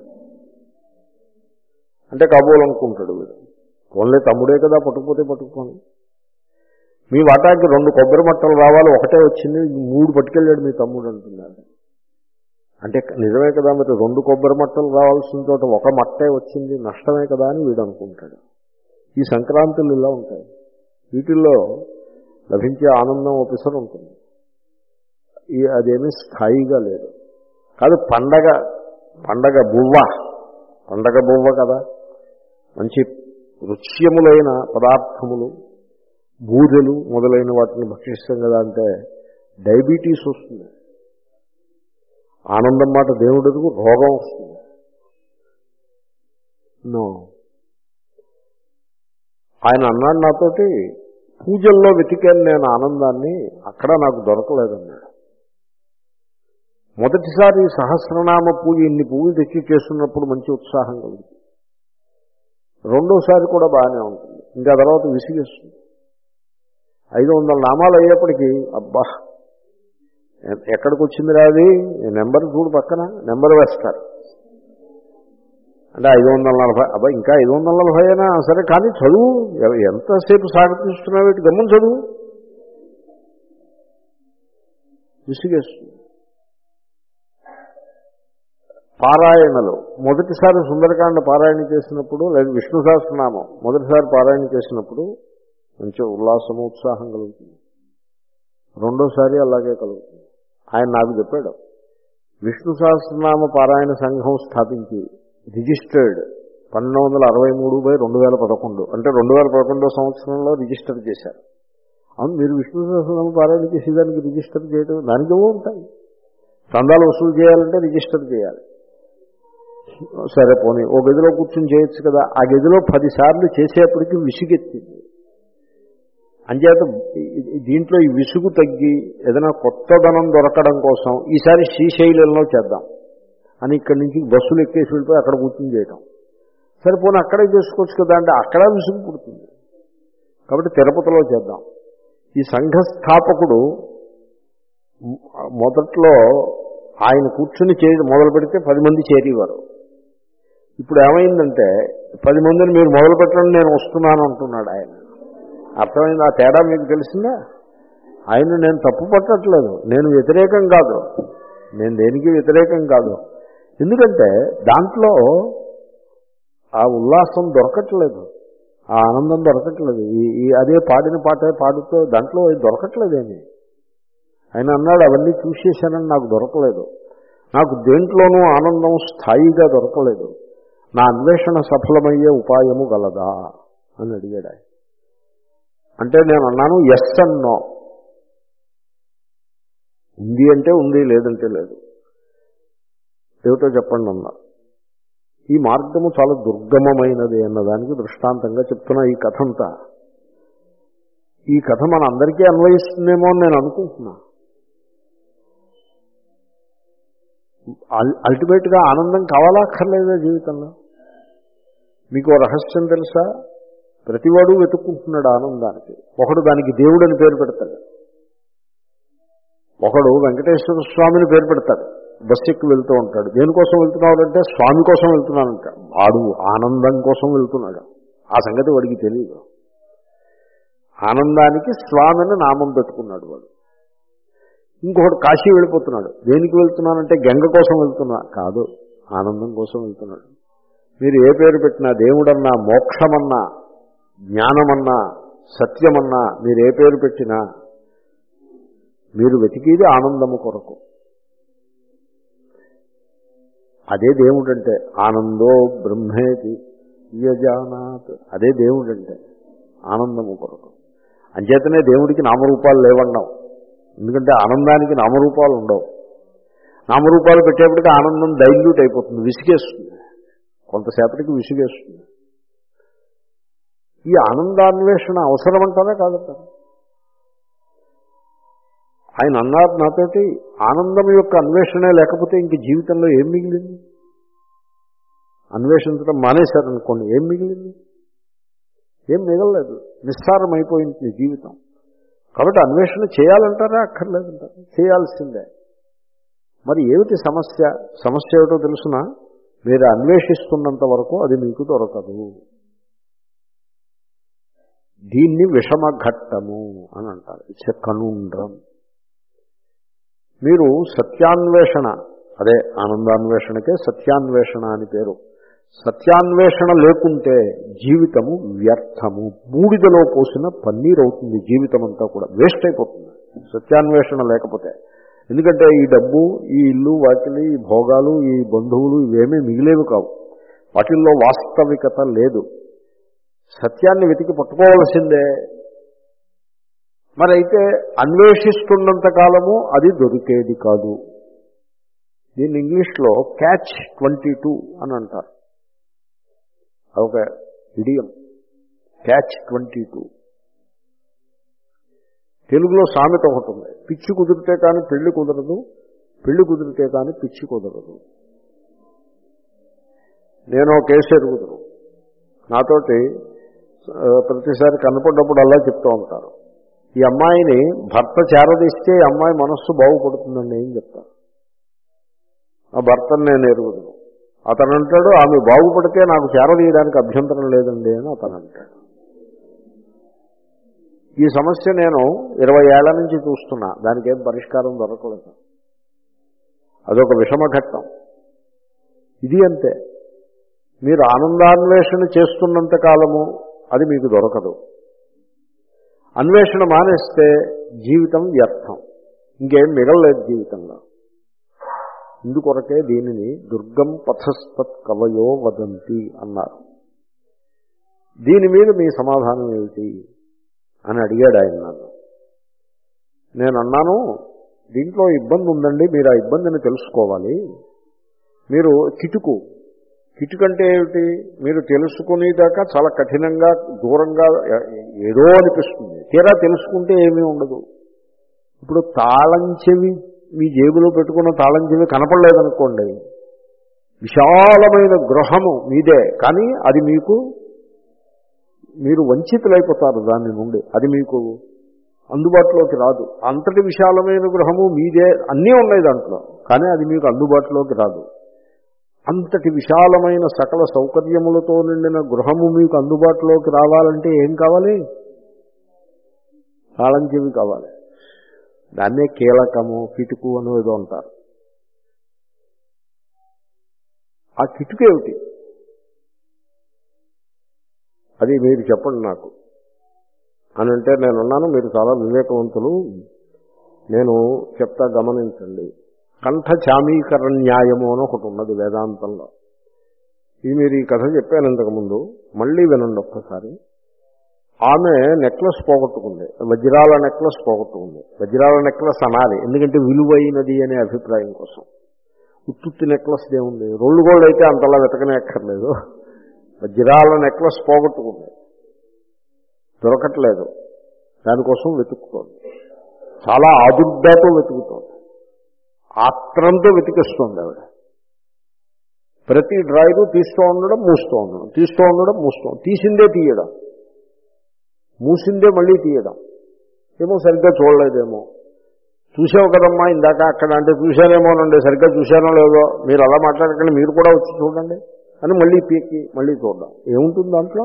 అంటే కాబోలనుకుంటాడు వీడు, ఓన్లీ తమ్ముడే కదా, పట్టుకుపోతే పట్టుకుపోను. మీ వాటాకి రెండు కొబ్బరి మట్టలు రావాలి, ఒకటే వచ్చింది, మూడు పట్టుకెళ్ళాడు మీ తమ్ముడు అంటున్నాడు. అంటే నిజమే కదా, మరి రెండు కొబ్బరి మట్టలు రావాల్సిన చోట ఒక మట్టే వచ్చింది, నష్టమే కదా అని వీడు అనుకుంటాడు. ఈ సంక్రాంతులు ఇలా ఉంటాయి. వీటిల్లో లభించే ఆనందం ఒకసారి ఉంటుంది, ఈ అదేమీ స్థాయిగా లేదు. కాదు పండగ, పండగ బువ్వ, పండగ బువ్వ కదా, మంచి రుచ్యములైన పదార్థములు, బూరెలు మొదలైన వాటిని భక్షిస్తాం కదా. అంటే డయాబెటీస్ వస్తుంది. ఆనందం మాట దేవుడికి రోగం వస్తుంది. నో. ఆయన అన్నాడు నాతోటి, పూజల్లో వెతికాను నేను ఆనందాన్ని, అక్కడ నాకు దొరకలేదన్నాడు. మొదటిసారి సహస్రనామ పూజ ఇన్ని పూజలు తెచ్చి చేస్తున్నప్పుడు మంచి ఉత్సాహం కలుగుతుంది. రెండోసారి కూడా బాగానే ఉంటుంది, ఇంకా తర్వాత విసిగేస్తుంది. ఐదు వందల నామాలు అయ్యేప్పటికీ అబ్బా ఎక్కడికి వచ్చింది రాది, నెంబర్ చూడు పక్కన నెంబర్ వేస్తారు. అంటే ఐదు వందల నలభై అబ్బా ఇంకా ఐదు వందల నలభై అయినా సరే కానీ చదువు, ఎంతసేపు సాగతిస్తున్నావు వీటి గమ్మం చదువు, విసిగేస్తుంది. పారాయణలు మొదటిసారి సుందరకాండ పారాయణ చేసినప్పుడు, లేదా విష్ణు సహస్రనామం మొదటిసారి పారాయణ చేసినప్పుడు మంచి ఉల్లాసము ఉత్సాహం కలుగుతుంది. రెండోసారి అలాగే కలుగుతుంది. ఆయన నాకు చెప్పాడు, విష్ణు సహస్రనామ పారాయణ సంఘం స్థాపించి రిజిస్టర్డ్ పన్నెండు వందల అరవై మూడు బై రెండు వేల పదకొండు అంటే రెండు వేల పదకొండో సంవత్సరంలో రిజిస్టర్ చేశారు. అవును, మీరు విష్ణు సహస్రనామ పారాయణ చేసేదానికి రిజిస్టర్ చేయడం దానికి ఏవో ఉంటాయి. చందాలు వసూలు చేయాలంటే రిజిస్టర్ చేయాలి. సరే పోనీ ఓ గదిలో కూర్చొని చేయొచ్చు కదా. ఆ గదిలో పదిసార్లు చేసేప్పటికీ విసుగెత్తింది. అంచేత దీంట్లో ఈ విసుగు తగ్గి ఏదైనా కొత్తదనం దొరకడం కోసం ఈసారి శ్రీశైలంలో చేద్దాం అని ఇక్కడి నుంచి బస్సులు ఎక్కేసి వెళ్ళిపోయి అక్కడ కూర్చొని చేయటం. సరిపోనీ అక్కడే చేసుకోవచ్చు కదా అంటే అక్కడ విసుగు పుడుతుంది. కాబట్టి తిరుపతిలో చేద్దాం. ఈ సంఘ స్థాపకుడు మొదట్లో ఆయన కూర్చుని చేయడం మొదలు పెడితే పది మంది చేరేవారు. ఇప్పుడు ఏమైందంటే పది మందిని మీరు మొదలు పెట్టండి నేను వస్తున్నాను అంటున్నాడు ఆయన. అర్థమైంది? ఆ తేడా మీకు తెలిసిందా? ఆయన నేను తప్పు పట్టట్లేదు, నేను వ్యతిరేకం కాదు, నేను దేనికి వ్యతిరేకం కాదు. ఎందుకంటే దాంట్లో ఆ ఉల్లాసం దొరకట్లేదు, ఆ ఆనందం దొరకట్లేదు. ఈ అదే పాడిన పాటే పాడుతూ దాంట్లో దొరకట్లేదేమి. ఆయన అన్నాడు అవన్నీ చూసేశానని నాకు దొరకలేదు, నాకు దేంట్లోనూ ఆనందం స్థాయిగా దొరకలేదు, నా అన్వేషణ సఫలమయ్యే ఉపాయము గలదా అని అడిగాడు ఆయన. అంటే నేను అన్నాను ఎస్ అండ్ నో. ఉంది అంటే ఉంది, లేదంటే లేదు. ఏమిటో చెప్పండి అన్నా. ఈ మార్గము చాలా దుర్గమమైనది అన్నదానికి దృష్టాంతంగా చెప్తున్నా ఈ కథ అంతా. ఈ కథ మన అందరికీ అన్వయిస్తుందేమో అని నేను అనుకుంటున్నా. అల్టిమేట్గా ఆనందం కావాలా అక్కర్లేదా జీవితంలో? మీకు రహస్యం తెలుసా? ప్రతివాడు వెతుక్కుంటున్నాడు ఆనందానికి. ఒకడు దానికి దేవుడు అని పేరు పెడతాడు, ఒకడు వెంకటేశ్వర స్వామిని పేరు పెడతాడు. బస్సు ఎక్కి వెళ్తూ ఉంటాడు. దేనికోసం వెళ్తున్నాడంటే స్వామి కోసం వెళ్తున్నానంట. వాడు ఆనందం కోసం వెళ్తున్నాడు. ఆ సంగతి వాడికి తెలియదు. ఆనందానికి స్వామిని నామం పెట్టుకున్నాడు వాడు. ఇంకొకటి కాశీ వెళ్ళిపోతున్నాడు. దేనికి వెళ్తున్నానంటే గంగ కోసం వెళ్తున్నా కాదు, ఆనందం కోసం వెళ్తున్నాడు. మీరు ఏ పేరు పెట్టినా, దేవుడన్నా, మోక్షమన్నా, జ్ఞానమన్నా, సత్యమన్నా, మీరు ఏ పేరు పెట్టినా మీరు వెతికేది ఆనందము కొరకు. అదే దేవుడంటే. ఆనందో బ్రహ్మేతి యజానాత్, అదే దేవుడంటే ఆనందము కొరకు. అంచేతనే దేవుడికి నామరూపాలు లేవన్నాం. ఎందుకంటే ఆనందానికి నామరూపాలు ఉండవు. నామరూపాలు పెట్టేప్పటికీ ఆనందం డైల్యూట్ అయిపోతుంది, విసిగేస్తుంది, కొంతసేపటికి విసిగేస్తుంది. ఈ ఆనందాన్వేషణ అవసరం అంటారా కాదంటారా? ఆయన అన్నారు నాతోటి, ఆనందం యొక్క అన్వేషణే లేకపోతే ఇంక జీవితంలో ఏం మిగిలింది? అన్వేషించడం మానేశారనుకోండి, ఏం మిగిలింది? ఏం మిగలలేదు, నిస్సారమైపోయింది జీవితం. కాబట్టి అన్వేషణ చేయాలంటారా అక్కర్లేదంటారా? చేయాల్సిందే. మరి ఏమిటి సమస్య? సమస్య ఏమిటో తెలుసునా? మీరు అన్వేషిస్తున్నంత వరకు అది మీకు దొరకదు. దీన్ని విషమఘట్టము అని అంటారు. It's a conundrum. మీరు సత్యాన్వేషణ, అదే ఆనందాన్వేషణకే సత్యాన్వేషణ అని పేరు. సత్యాన్వేషణ లేకుంటే జీవితము వ్యర్థము, బూడిదలో పోసిన పన్నీర్ అవుతుంది. జీవితం అంతా కూడా వేస్ట్ అయిపోతుంది సత్యాన్వేషణ లేకపోతే. ఎందుకంటే ఈ డబ్బు, ఈ ఇల్లు, వాకిలి, ఈ భోగాలు, ఈ బంధువులు ఇవేమీ మిగిలేవి కావు. వాటిల్లో వాస్తవికత లేదు. సత్యాన్ని వెతికి పట్టుకోవాల్సిందే. మరి అయితే అన్వేషిస్తున్నంత కాలము అది దొరికేది కాదు. దీన్ని ఇంగ్లీష్లో క్యాచ్ ట్వంటీ టూ అని అంటారు. అదొక ఇడియం, క్యాచ్ ట్వంటీ టూ. తెలుగులో సామెత ఒకటి ఉంది, పిచ్చి కుదిరితే కానీ పెళ్లి కుదరదు, పెళ్లి కుదిరితే కానీ పిచ్చి కుదరదు. నేను కేసు ఎరుగుదును, నాతోటి ప్రతిసారి కనపడ్డప్పుడు అలా చెప్తూ ఉంటారు, ఈ అమ్మాయిని భర్త చేరదీస్తే ఈ అమ్మాయి మనస్సు బాగుపడుతుందండి ఏం చెప్తారు. ఆ భర్తను నేను ఎరుగుదును. అతను అంటాడు, ఆమె బాగుపడితే నాకు చేరదీయడానికి అభ్యంతరం లేదండి అని అతను అంటాడు. ఈ సమస్య నేను ఇరవై ఏళ్ల నుంచి చూస్తున్నా, దానికి ఏం పరిష్కారం దొరకలేదు. అదొక విషమఘట్టం. ఇది అంతే. మీరు ఆనందాన్వేషణ చేస్తున్నంత కాలము అది మీకు దొరకదు. అన్వేషణ మానేస్తే జీవితం వ్యర్థం, ఇంకేం మిగలలేదు జీవితంలో. ఇందుకొరకే దీనిని దుర్గం పథస్తత్ కవయో వదంతి అన్నారు. దీని మీద మీ సమాధానం ఏమిటి అని అడిగాడు ఆయన నన్ను. నేను అన్నాను, దీంట్లో ఇబ్బంది ఉందండి, మీరు ఆ ఇబ్బందిని తెలుసుకోవాలి. మీరు కిటుకు కిటుకంటే ఏమిటి, మీరు తెలుసుకునేదాకా చాలా కఠినంగా దూరంగా ఏదో అనిపిస్తుంది, తీరా తెలుసుకుంటే ఏమీ ఉండదు. ఇప్పుడు తాళం చెవి మీ జేబులో పెట్టుకున్న తాళం చెవి కనపడలేదనుకోండి, విశాలమైన గృహము మీదే, కానీ అది మీకు మీరు వంచితులైపోతారు దాని నుండి, అది మీకు అందుబాటులోకి రాదు. అంతటి విశాలమైన గృహము మీదే, అన్నీ ఉన్నాయి దాంట్లో, కానీ అది మీకు అందుబాటులోకి రాదు. అంతటి విశాలమైన సకల సౌకర్యములతో నిండిన గృహము మీకు అందుబాటులోకి రావాలంటే ఏం కావాలి? తాళం చెవి కావాలి. దాన్నే కీలకము కిటుకు అని ఏదో అంటారు. ఆ కిటుకు ఏమిటి అది మీరు చెప్పండి నాకు అని అంటే నేనున్నాను, మీరు చాలా వివేకవంతులు, నేను చెప్తా గమనించండి. కంఠ చామీకరణ న్యాయము అని ఒకటి ఉన్నది వేదాంతంలో. ఇది మీరు ఈ కథ చెప్పాను ఇంతకుముందు, మళ్ళీ వినండి ఒక్కసారి. ఆమె నెక్లెస్ పోగొట్టుకుంది, వజ్రాల నెక్లెస్ పోగొట్టుకుంది. వజ్రాల నెక్లెస్ అనాలి, ఎందుకంటే విలువైనది అనే అభిప్రాయం కోసం. ఉత్తుత్తి నెక్లెస్ ఏముంది, రోల్డ్ గోల్డ్ అయితే అంతలా వెతకనే అక్కర్లేదు. వజ్రాల నెక్లెస్ పోగొట్టుకుంది, దొరకట్లేదు, దానికోసం వెతుకుతోంది. చాలా ఆదుర్దాతో వెతుకుతోంది, ఆత్రంతో వెతికిస్తోంది ఆవిడ. ప్రతి డ్రాయరు తీస్తూ ఉండడం మూస్తూ ఉండడం, తీస్తూ ఉండడం మూస్తూ, తీసిందే తీయడం, మూసిందే మళ్ళీ తీయడం. ఏమో సరిగ్గా చూడలేదేమో, చూసావు కదమ్మా ఇందాక అక్కడ అంటే చూశానేమోనండి, సరిగ్గా చూశానో లేదో, మీరు అలా మాట్లాడకండి, మీరు కూడా వచ్చి చూడండి అని మళ్ళీ పీకి మళ్ళీ చూడడం. ఏముంటుంది దాంట్లో?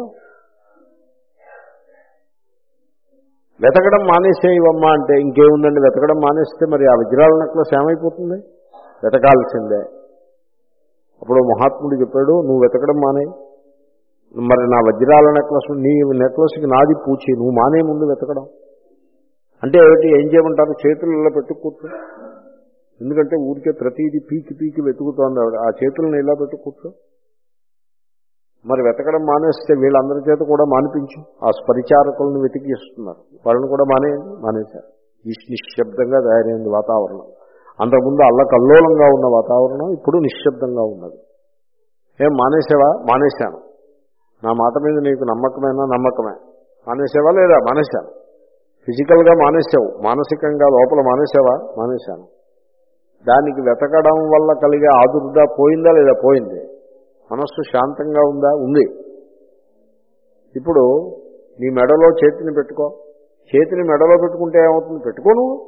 వెతకడం మానేసేయవమ్మా అంటే ఇంకేముందండి, వెతకడం మానేస్తే మరి ఆ వజ్రాల నెక్లెస్ ఏమైపోతుంది? వెతకాల్సిందే. అప్పుడు మహాత్ముడు చెప్పాడు, నువ్వు వెతకడం మానే, మరి నా వజ్రాల నెక్లెస్, నీ నెక్లెస్కి నాది పూచి, నువ్వు మానే ముందు వెతకడం అంటే ఏమిటి? ఏం చేయమంటారు? చేతులలో పెట్టుకూర్చో, ఎందుకంటే ఊరికే ప్రతిదీ పీకి పీకి వెతుకుతోంది ఆవిడ, ఆ చేతులను ఇలా పెట్టుకూర్చో. మరి వెతకడం మానేస్తే వీళ్ళందరి చేత కూడా మానిపించు, ఆ పరిచారకులను వెతికిస్తున్నారు, వాళ్ళని కూడా మానేయండి. మానేశారు. నిశ్శబ్దంగా తయారైంది వాతావరణం. అంతకుముందు అల్లకల్లోలంగా ఉన్న వాతావరణం ఇప్పుడు నిశ్శబ్దంగా ఉన్నది. ఏం మానేసావా? మానేశాను. నా మాట మీద నీకు నమ్మకమైనా? నమ్మకమే. మానేసావా? లేదా? మానేశాను. ఫిజికల్గా మానేసావు, మానసికంగా లోపల మానేసావా? మానేశాను. దానికి వెతకడం వల్ల కలిగే ఆదుర్దా పోయిందా? లేదా? పోయింది. మనస్సు శాంతంగా ఉందా? ఉంది. ఇప్పుడు నీ మెడలో చేతిని పెట్టుకో, చేతిని మెడలో పెట్టుకుంటే ఏమవుతుంది? పెట్టుకో, నువ్వు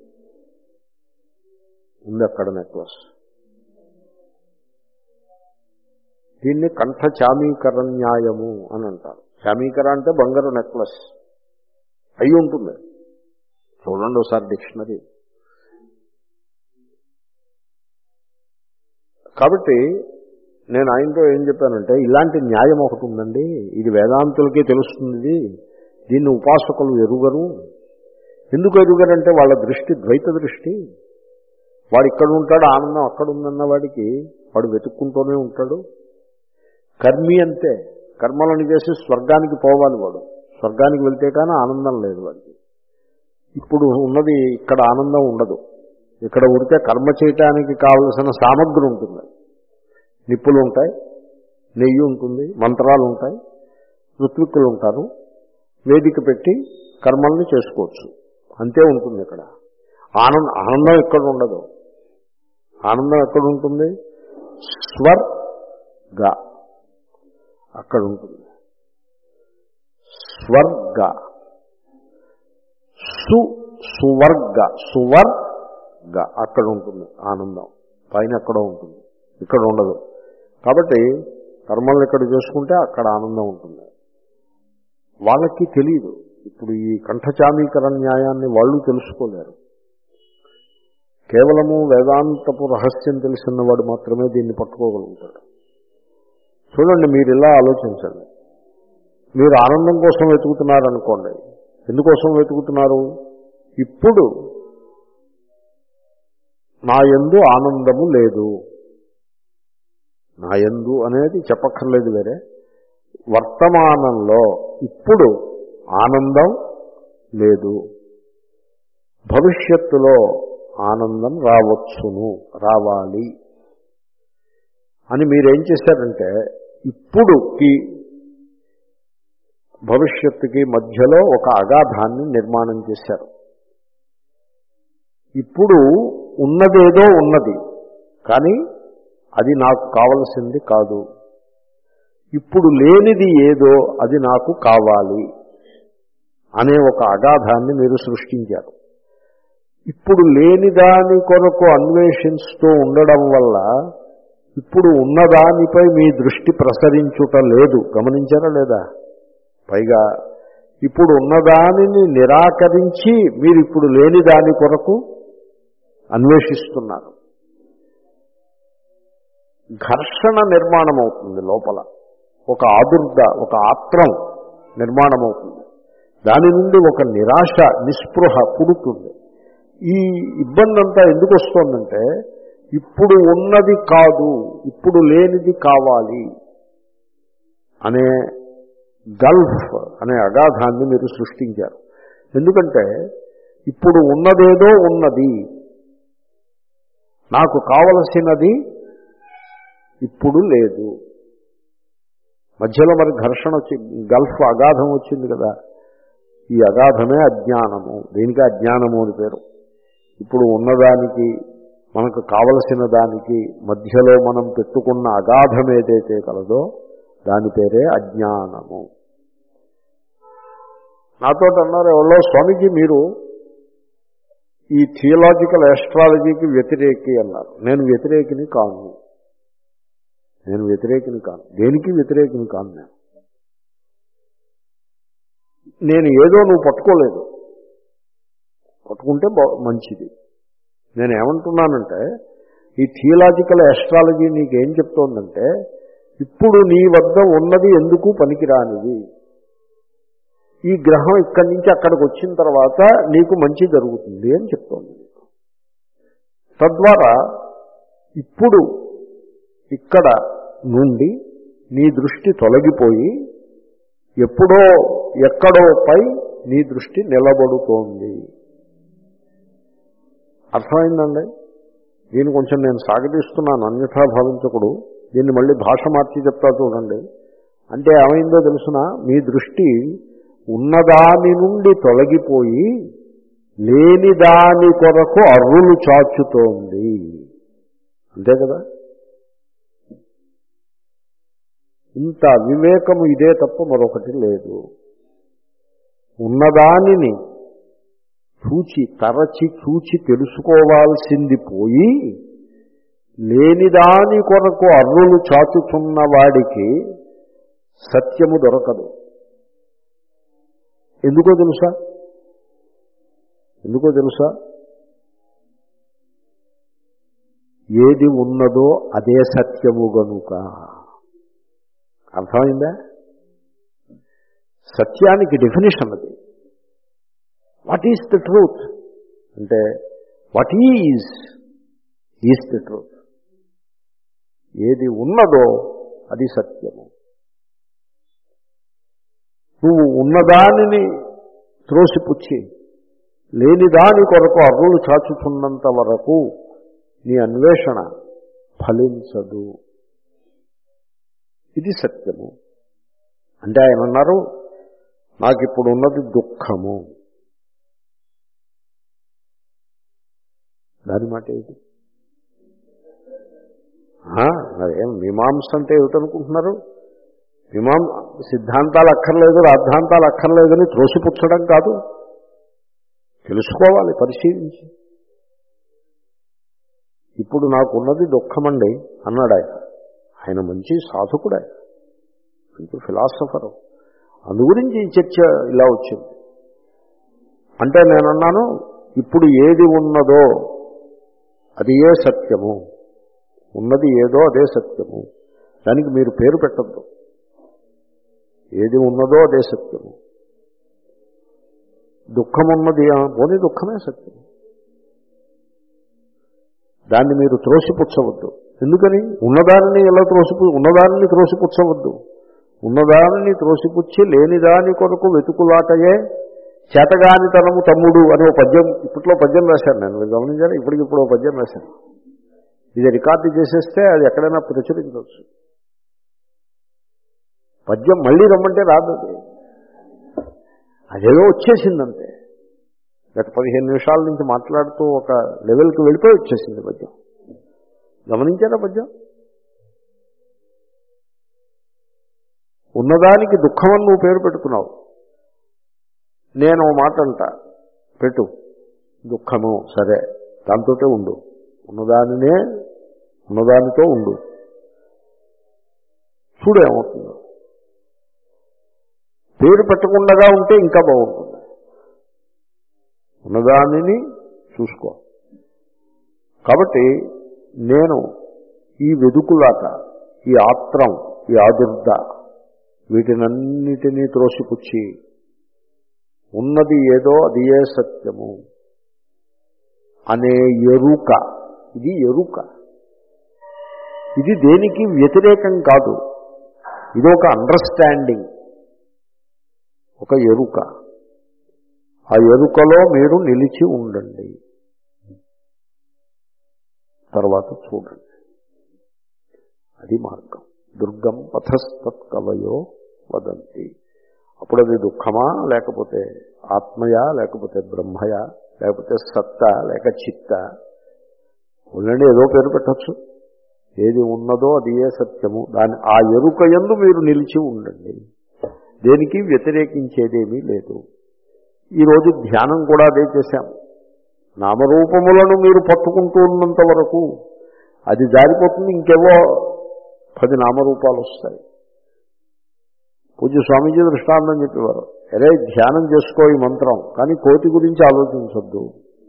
ఉంది అక్కడ నెక్లెస్. దీన్ని కంఠ చామీకరణ న్యాయము అని అంటారు. చామీకర అంటే బంగారు నెక్లెస్ అయి ఉంటుంది. చూడండి ఒకసారి డిక్షనరీ. కాబట్టి నేను ఆయనతో ఏం చెప్పానంటే, ఇలాంటి న్యాయం ఒకటి ఉందండి, ఇది వేదాంతులకే తెలుస్తుంది, దీన్ని ఉపాసకులు ఎరుగరు. ఎందుకు ఎరుగరంటే వాళ్ళ దృష్టి ద్వైత దృష్టి. వాడు ఇక్కడ ఉంటాడు, ఆనందం అక్కడ ఉందన్న వాడికి వాడు వెతుక్కుంటూనే ఉంటాడు. కర్మి అంతే, కర్మలను చేసి స్వర్గానికి పోవాలి వాడు. స్వర్గానికి వెళ్తే కానీ ఆనందం లేదు వాడికి. ఇప్పుడు ఉన్నది ఇక్కడ ఆనందం ఉండదు. ఇక్కడ ఉడితే కర్మ చేయటానికి కావలసిన సామగ్రి ఉంటుంది. నిప్పులు ఉంటాయి, నెయ్యి ఉంటుంది, మంత్రాలు ఉంటాయి, ఋత్విక్కులు ఉంటారు, వేదిక పెట్టి కర్మల్ని చేసుకోవచ్చు. అంతే ఉంటుంది ఇక్కడ. ఆనందం ఆనందం ఎక్కడ ఉండదు. ఆనందం ఎక్కడ ఉంటుంది? స్వర్గ అక్కడ ఉంటుంది. స్వర్గ సు సువర్గ సువర్గ అక్కడ ఉంటుంది ఆనందం. పైన ఎక్కడో ఉంటుంది, ఇక్కడ ఉండదు. కాబట్టి కర్మల్ని ఇక్కడ చేసుకుంటే అక్కడ ఆనందం ఉంటుంది. వాళ్ళకి తెలియదు. ఇప్పుడు ఈ కంఠచామీకర న్యాయాన్ని వాళ్ళు తెలుసుకోలేరు. కేవలము వేదాంతపు రహస్యం తెలిసిన వాడు మాత్రమే దీన్ని పట్టుకోగలుగుతాడు. చూడండి, మీరు ఇలా ఆలోచించండి. మీరు ఆనందం కోసం వెతుకుతున్నారనుకోండి. ఎందుకోసం వెతుకుతున్నారు? ఇప్పుడు నా యందు ఆనందము లేదు. నా యందు అనేది చెప్పక్కర్లేదు వేరే. వర్తమానంలో ఇప్పుడు ఆనందం లేదు. భవిష్యత్తులో ఆనందం రావచ్చును, రావాలి అని మీరేం చేశారంటే ఇప్పుడుకి భవిష్యత్తుకి మధ్యలో ఒక అగాధాన్ని నిర్మాణం చేశారు. ఇప్పుడు ఉన్నదేదో ఉన్నది, కానీ అది నాకు కావలసింది కాదు. ఇప్పుడు లేనిది ఏదో అది నాకు కావాలి అనే ఒక అగాధాన్ని మీరు సృష్టించారు. ఇప్పుడు లేని దాని కొరకు అన్వేషిస్తూ ఉండడం వల్ల ఇప్పుడు ఉన్నదానిపై మీ దృష్టి ప్రసరించుట లేదు. గమనించారా లేదా? పైగా ఇప్పుడు ఉన్నదానిని నిరాకరించి మీరు ఇప్పుడు లేని దాని కొరకు అన్వేషిస్తున్నారు. ఘర్షణ నిర్మాణం అవుతుంది లోపల. ఒక ఆదుర్ద, ఒక ఆత్రం నిర్మాణం అవుతుంది. దాని నుండి ఒక నిరాశ, నిస్పృహ పుడుతుంది. ఈ ఇబ్బంది అంతా ఎందుకు వస్తుందంటే ఇప్పుడు ఉన్నది కాదు, ఇప్పుడు లేనిది కావాలి అనే గల్ఫ్ అనే అగాధాన్ని మీరు సృష్టించారు. ఎందుకంటే ఇప్పుడు ఉన్నదేదో ఉన్నది, నాకు కావలసినది ఇప్పుడు లేదు. మధ్యలో మరి ఘర్షణ వచ్చి గల్ఫ్ అగాధం వచ్చింది కదా. ఈ అగాధమే అజ్ఞానము. దీనికి అజ్ఞానము అని పేరు. ఇప్పుడు ఉన్నదానికి మనకు కావలసిన దానికి మధ్యలో మనం పెట్టుకున్న అగాధం ఏదైతే కలదో దాని పేరే అజ్ఞానము. నాతో అన్నారు ఎవరో, స్వామీజీ మీరు ఈ థియలాజికల్ ఆస్ట్రాలజీకి వ్యతిరేకి అన్నారు. నేను వ్యతిరేకిని కాను. నేను వ్యతిరేకిని కాను. దేనికి వ్యతిరేకిని కాను. నేను నేను ఏదో నువ్వు పట్టుకోలేదు, పట్టుకుంటే మంచిది. నేను ఏమంటున్నానంటే ఈ థియలాజికల్ ఆస్ట్రాలజీ నీకేం చెప్తోందంటే ఇప్పుడు నీ వద్ద ఉన్నది ఎందుకు పనికిరానిది. ఈ గ్రహం ఇక్కడి నుంచి అక్కడికి వచ్చిన తర్వాత నీకు మంచి జరుగుతుంది అని చెప్తోంది. తద్వారా ఇప్పుడు ఇక్కడ నుండి నీ దృష్టి తొలగిపోయి ఎప్పుడో ఎక్కడోపై నీ దృష్టి నిలబడుతోంది. అర్థమైందండి? దీన్ని కొంచెం నేను సాగతీస్తున్నాను, అన్యథా భావించకూడదు. దీన్ని మళ్ళీ భాష మార్చి చెప్తా చూడండి. అంటే ఏమైందో తెలుసునా, మీ దృష్టి ఉన్నదాని నుండి తొలగిపోయి లేని దాని కొరకు అర్రులు చాచుతోంది. అంతే కదా? ఇంత వివేకము ఇదే తప్ప మరొకటి లేదు. ఉన్నదానిని చూచి తరచి చూచి తెలుసుకోవాల్సింది పోయి లేనిదాని కొరకు అర్రులు చాచుతున్న వాడికి సత్యము దొరకదు. ఎందుకో తెలుసా? ఎందుకో తెలుసా? ఏది ఉన్నదో అదే సత్యము గనుక. అర్థమైందా? సత్యానికి డెఫినేషన్ అది. వాట్ ఈజ్ ద ట్రూత్ అంటే what is is the truth. ఏది ఉన్నదో అది సత్యము. నువ్వు ఉన్నదానిని త్రోసిపుచ్చి లేని దాని కొరకు అర్రులు చాచుతున్నంత వరకు నీ అన్వేషణ ఫలించదు. ఇది సత్యము. అంటే ఆయన అన్నారు, నాకు ఇప్పుడు ఉన్నది దుఃఖము. దాని మాట ఏది? అదేం మీమాంస అంటే ఏమిటనుకుంటున్నారు? మీమాం సిద్ధాంతాలు అక్కర్లేదు, రాద్ధాంతాలు అక్కర్లేదని త్రోసిపుచ్చడం కాదు, తెలుసుకోవాలి పరిశీలించి. ఇప్పుడు నాకున్నది దుఃఖమండి అన్నాడు ఆయన. ఆయన మంచి సాధకుడే, మంచి ఫిలాసఫరు. అందు గురించి ఈ చర్చ ఇలా వచ్చింది. అంటే నేనన్నాను, ఇప్పుడు ఏది ఉన్నదో అది ఏ సత్యము, ఉన్నది ఏదో అదే సత్యము, దానికి మీరు పేరు పెట్టద్దు. ఏది ఉన్నదో అదే సత్యము. దుఃఖమున్నది పోనీ దుఃఖమే సత్యము, దాన్ని మీరు త్రోసిపుచ్చవద్దు. ఎందుకని? ఉన్నదానిని ఎలా త్రోసిపు ఉన్నదానిని త్రోసిపుచ్చవద్దు. ఉన్నదానిని త్రోసిపుచ్చి లేనిదాని కొరకు వెతుకులాటయే చేతగానితనము తమ్ముడు అని ఒక పద్యం ఇప్పట్లో పద్యం రాశాను నేను, గమనించాను. ఇప్పటికిప్పుడు ఒక పద్యం రాశాను. ఇది రికార్డు చేసేస్తే అది ఎక్కడైనా ప్రచురించవచ్చు. పద్యం మళ్ళీ రమ్మంటే రాదు, అది అదేదో వచ్చేసిందంతే. గత పదిహేను నిమిషాల నుంచి మాట్లాడుతూ ఒక లెవెల్కి వెళ్ళిపోయి వచ్చేసింది పద్యం. గమనించారా పద్యం? ఉన్నదానికి దుఃఖమని నువ్వు పేరు పెట్టుకున్నావు. నేను ఓ మాట అంట, పెట్టు దుఃఖము, సరే దాంతోటే ఉండు, ఉన్నదానినే ఉన్నదానితో ఉండు, చూడు ఏమవుతుందో. పేరు పెట్టకుండా ఉంటే ఇంకా బాగుంటుంది. ఉన్నదానిని చూసుకో. కాబట్టి నేను ఈ వెదుకులాట, ఈ ఆత్రం, ఈ ఆదుర్ద, వీటినన్నిటినీ త్రోసిపుచ్చి ఉన్నది ఏదో అది ఏ సత్యము అనే ఎరుక, ఇది ఎరుక. ఇది దేనికి వ్యతిరేకం కాదు, ఇది ఒక అండర్స్టాండింగ్, ఒక ఎరుక. ఆ ఎరుకలో మీరు నిలిచి ఉండండి, తర్వాత చూడండి. అది మార్గం. దుర్గం పథస్తత్ కవయో వదంతి. అప్పుడు అది దుఃఖమా, లేకపోతే ఆత్మయా, లేకపోతే బ్రహ్మయా, లేకపోతే సత్త, లేక చిత్త, ఉండండి ఏదో పేరు పెట్టచ్చు. ఏది ఉన్నదో అది ఏ సత్యము, దాని ఆ ఎరుక యందు మీరు నిలిచి ఉండండి. దేనికి వ్యతిరేకించేదేమీ లేదు. ఈరోజు ధ్యానం కూడా అదే చేశాం. నామరూపములను మీరు పట్టుకుంటూ ఉన్నంత వరకు అది జారిపోతుంది, ఇంకేవో పది నామరూపాలు వస్తాయి. పూజ్య స్వామీజీ దృష్టాంతం చెప్పేవారు, అరే ధ్యానం చేసుకో ఈ మంత్రం, కానీ కోతి గురించి ఆలోచించొద్దు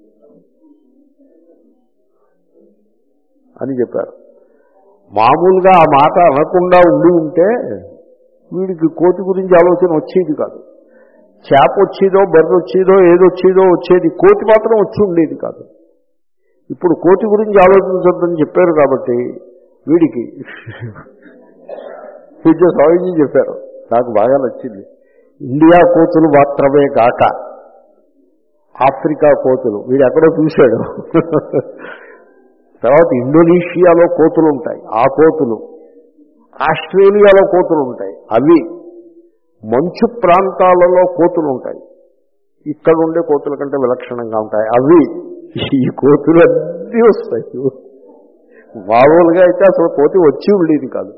అని చెప్పారు. మామూలుగా ఆ మాట అనకుండా ఉండి ఉంటే వీడికి కోతి గురించి ఆలోచన వచ్చేది కాదు. చేప వచ్చేదో, బర్రె వచ్చేదో, ఏదొచ్చేదో వచ్చేది, కోతి మాత్రం వచ్చి ఉండేది కాదు. ఇప్పుడు కోతి గురించి ఆలోచించొద్దని చెప్పారు కాబట్టి వీడికి పూజ్య స్వామీజీ చెప్పారు, నాకు బాగా నచ్చింది. ఇండియా కోతులు మాత్రమే కాక ఆఫ్రికా కోతులు, వీడు ఎక్కడో చూశాడు. తర్వాత ఇండోనేషియాలో కోతులు ఉంటాయి, ఆ కోతులు, ఆస్ట్రేలియాలో కోతులు ఉంటాయి, అవి మంచు ప్రాంతాలలో కోతులు ఉంటాయి, ఇక్కడ ఉండే కోతుల కంటే విలక్షణంగా ఉంటాయి అవి. ఈ కోతులు అన్నీ వస్తాయి. మామూలుగా అయితే అసలు కోతి వచ్చి ఉండేది కాదు.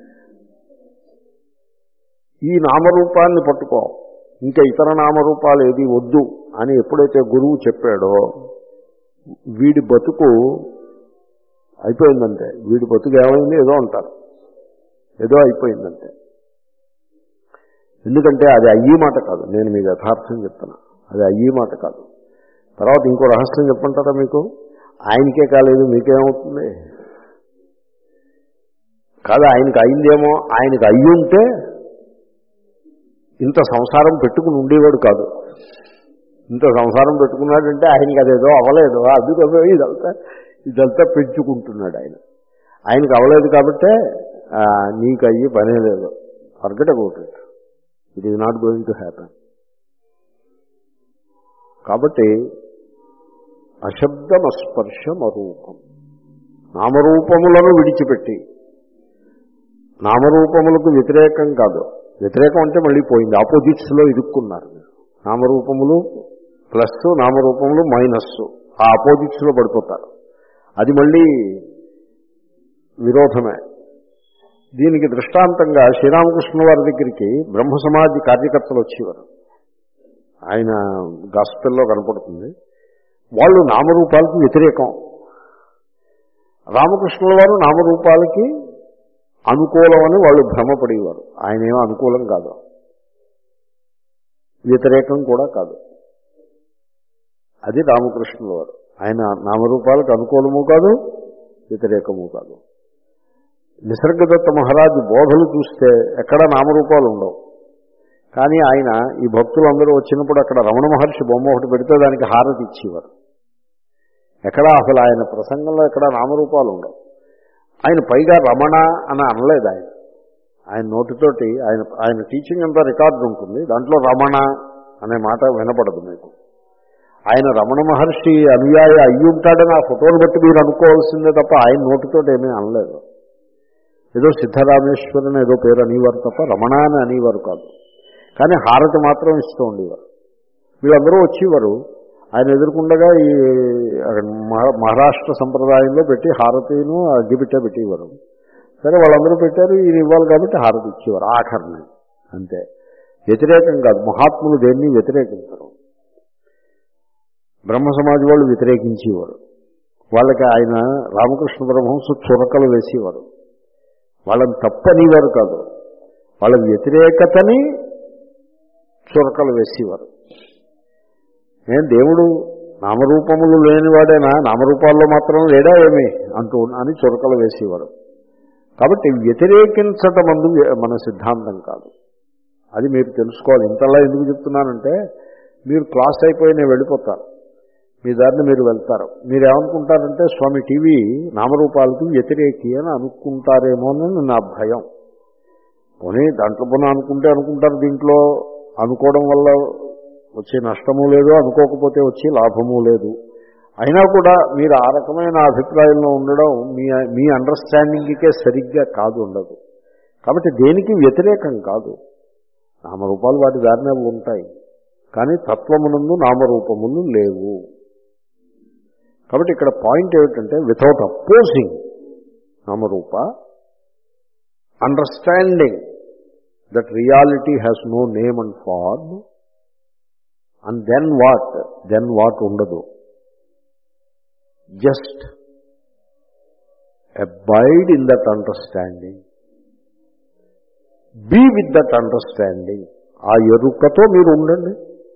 ఈ నామరూపాన్ని పట్టుకో, ఇంకా ఇతర నామరూపాలు ఏది వద్దు అని ఎప్పుడైతే గురువు చెప్పాడో వీడి బతుకు అయిపోయిందంటే, వీడి బతుకు ఏమైంది ఏదో అంటారు, ఏదో అయిపోయిందంటే. ఎందుకంటే అది అయ్యే మాట కాదు, నేను మీకు యథార్థం చెప్తున్నా, అది అయ్యే మాట కాదు. తర్వాత ఇంకో రహస్యం చెప్పంటారా మీకు, ఆయనకే కాలేదు మీకేమవుతుంది కాదు, ఆయనకి అయిందేమో, ఆయనకి అయ్యి ఉంటే ఇంత సంసారం పెట్టుకుని ఉండేవాడు కాదు. ఇంత సంసారం పెట్టుకున్నాడంటే ఆయనకి అదేదో అవ్వలేదు, అది కదా ఇదంతా ఇదంతా పెంచుకుంటున్నాడు ఆయన. ఆయనకి అవ్వలేదు కాబట్టే నీకు అయ్యి పనే లేదు, forget about it, it is not going to happen. కాబట్టి అశబ్దమస్పర్శమరూపం, నామరూపములను విడిచిపెట్టి, నామరూపములకు వ్యతిరేకం కాదు, వ్యతిరేకం అంటే మళ్ళీ పోయింది, ఆపోజిట్స్లో ఇరుక్కున్నారు మీరు. నామరూపములు ప్లస్ నామరూపములు మైనస్, ఆ ఆపోజిట్స్లో పడిపోతారు, అది మళ్ళీ విరోధమే. దీనికి దృష్టాంతంగా శ్రీరామకృష్ణ వారి దగ్గరికి బ్రహ్మ సమాజ్ కార్యకర్తలు వచ్చేవారు, ఆయన గాస్పెల్లో కనపడుతుంది. వాళ్ళు నామరూపాలకి వ్యతిరేకం, రామకృష్ణుల వారు నామరూపాలకి అనుకూలం అని వాళ్ళు భ్రమపడేవారు. ఆయన ఏమో అనుకూలం కాదు, వ్యతిరేకం కూడా కాదు. అది రామకృష్ణుల వారు, ఆయన నామరూపాలకు అనుకూలము కాదు, వ్యతిరేకము కాదు. నిసర్గదత్త మహారాజు బోధలు చూస్తే ఎక్కడ నామరూపాలు ఉండవు. కానీ ఆయన ఈ భక్తులందరూ వచ్చినప్పుడు అక్కడ రమణ మహర్షి బొమ్మ ఒకటి పెడితే దానికి హారతి ఇచ్చేవారు. ఎక్కడ అసలు ఆయన ప్రసంగంలో ఎక్కడ నామరూపాలు ఉండవు. ఆయన పైగా రమణ అని అనలేదు. ఆయన ఆయన నోటితోటి ఆయన ఆయన టీచింగ్ అంతా రికార్డు ఉంటుంది, దాంట్లో రమణ అనే మాట వినపడదు మీకు. ఆయన రమణ మహర్షి అనుయాయి అయ్యి ఉంటాడని ఆ ఫోటోను బట్టి మీరు అనుకోవాల్సిందే తప్ప ఆయన నోటితోటి ఏమీ అనలేదు. ఏదో సిద్ధరామేశ్వరుని ఏదో పేరు అనేవారు తప్ప రమణ అని అనేవారు కాదు. కానీ హారతి మాత్రం ఇస్తూ ఉండేవారు. వీళ్ళందరూ వచ్చేవారు, ఆయన ఎదుర్కొండగా ఈ మహారాష్ట్ర సంప్రదాయంలో పెట్టి హారతిను అగ్గిపెట్టే పెట్టేవారు. సరే వాళ్ళందరూ పెట్టారు, ఈయన ఇవ్వాలి కాబట్టి హారతి ఇచ్చేవారు ఆఖరిని, అంతే. వ్యతిరేకం కాదు, మహాత్ములు దేన్ని వ్యతిరేకించరు. బ్రహ్మ సమాజ్ వాళ్ళు వ్యతిరేకించేవారు. వాళ్ళకి ఆయన రామకృష్ణ పరమహంస చురకలు వేసేవారు. వాళ్ళని తప్పనివారు కాదు, వాళ్ళ వ్యతిరేకతని చురకలు వేసేవారు. నేను దేవుడు నామరూపములు లేనివాడేనా, నామరూపాల్లో మాత్రం లేడా ఏమి అంటూ అని చురకలు వేసేవారు. కాబట్టి వ్యతిరేకించటం అందు మన సిద్ధాంతం కాదు, అది మీరు తెలుసుకోవాలి. ఇంతలా ఎందుకు చెప్తున్నానంటే మీరు క్లాస్ అయిపోయి నేను వెళ్ళిపోతారు, మీ దారిని మీరు వెళ్తారు. మీరు ఏమనుకుంటారంటే స్వామి టీవీ నామరూపాలకు వ్యతిరేకి అని అనుకుంటారేమో అని నా భయం. పోనీ దాంట్లో పోనీ అనుకుంటే అనుకుంటారు, దీంట్లో అనుకోవడం వల్ల వచ్చే నష్టము లేదు, అనుకోకపోతే వచ్చే లాభము లేదు. అయినా కూడా మీరు ఆ రకమైన అభిప్రాయంలో ఉండడం మీ మీ అండర్స్టాండింగ్కే సరిగ్గా కాదు, ఉండదు. కాబట్టి దేనికి వ్యతిరేకం కాదు, నామరూపాలు వాటి దారినే ఉంటాయి, కానీ తత్వమునందు నామరూపములు లేవు. కాబట్టి ఇక్కడ పాయింట్ ఏమిటంటే వితౌట్ అపోజింగ్ నామరూప, understanding that reality has no name and form, and then what then what ఉండదు. Just abide in that understanding, be with that understanding. ఆ ఎరుకతో మీరు ఉండండి,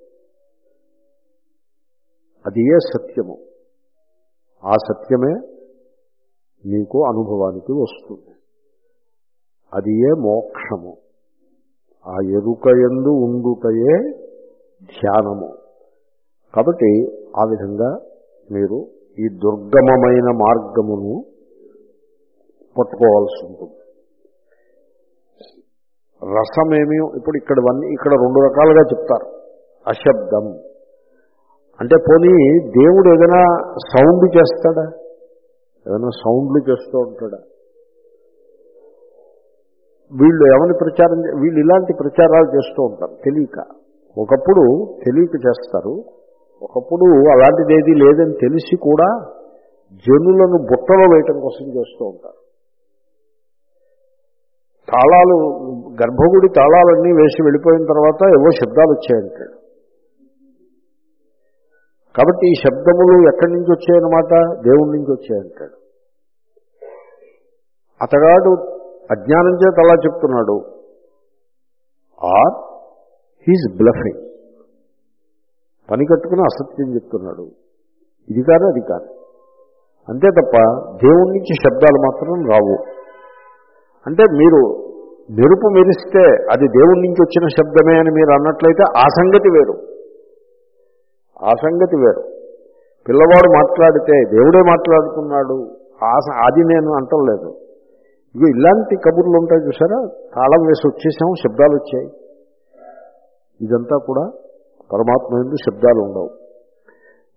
అది ఏ సత్యము, ఆ సత్యమే మీకు అనుభవానికి వస్తుంది, అది ఏ మోక్షము. ఆ ఎరుక యందు ఉండుటయే ధ్యానము. కాబట్టి ఆ విధంగా మీరు ఈ దుర్గమమైన మార్గమును పట్టుకోవాల్సి ఉంటుంది. రసమేమీ ఇప్పుడు ఇక్కడవన్నీ ఇక్కడ రెండు రకాలుగా చెప్తారు. అశబ్దం అంటే పోనీ దేవుడు ఏదైనా సౌండ్ చేస్తాడా, ఏదైనా సౌండ్లు చేస్తూ ఉంటాడా? వీళ్ళు ఏమని ప్రచారం, వీళ్ళు ఇలాంటి ప్రచారాలు చేస్తూ ఉంటారు తెలియక. ఒకప్పుడు తెలియక చేస్తారు, ఒకప్పుడు అలాంటిది ఏది లేదని తెలిసి కూడా జనులను బుట్టలో వేయటం కోసం చేస్తూ ఉంటారు. తాళాలు, గర్భగుడి తాళాలన్నీ వేసి వెళ్ళిపోయిన తర్వాత ఏవో శబ్దాలు వచ్చాయంటాడు. కాబట్టి ఈ శబ్దములు ఎక్కడి నుంచి వచ్చాయన్నమాట, దేవుడి నుంచి వచ్చాయంటాడు. అతగాడు అజ్ఞానం చేత అలా చెప్తున్నాడు, ఆర్ హీజ్ బ్లఫింగ్, పని కట్టుకుని అసత్యం చెప్తున్నాడు. ఇది కాదు అది కాదు, అంతే తప్ప దేవుడి నుంచి శబ్దాలు మాత్రం రావు. అంటే మీరు మెరుపు మెరిస్తే అది దేవుడి నుంచి వచ్చిన శబ్దమే అని మీరు అన్నట్లయితే ఆ సంగతి వేరు, ఆ సంగతి వేరు. పిల్లవాడు మాట్లాడితే దేవుడే మాట్లాడుతున్నాడు అది నేను అంటలేదు. ఇవి ఇలాంటి కబుర్లు ఉంటాయి చూసారా, తాళం వేసి వచ్చేసాం శబ్దాలు వచ్చాయి, ఇదంతా కూడా పరమాత్మ యందు శబ్దాలు ఉండవు.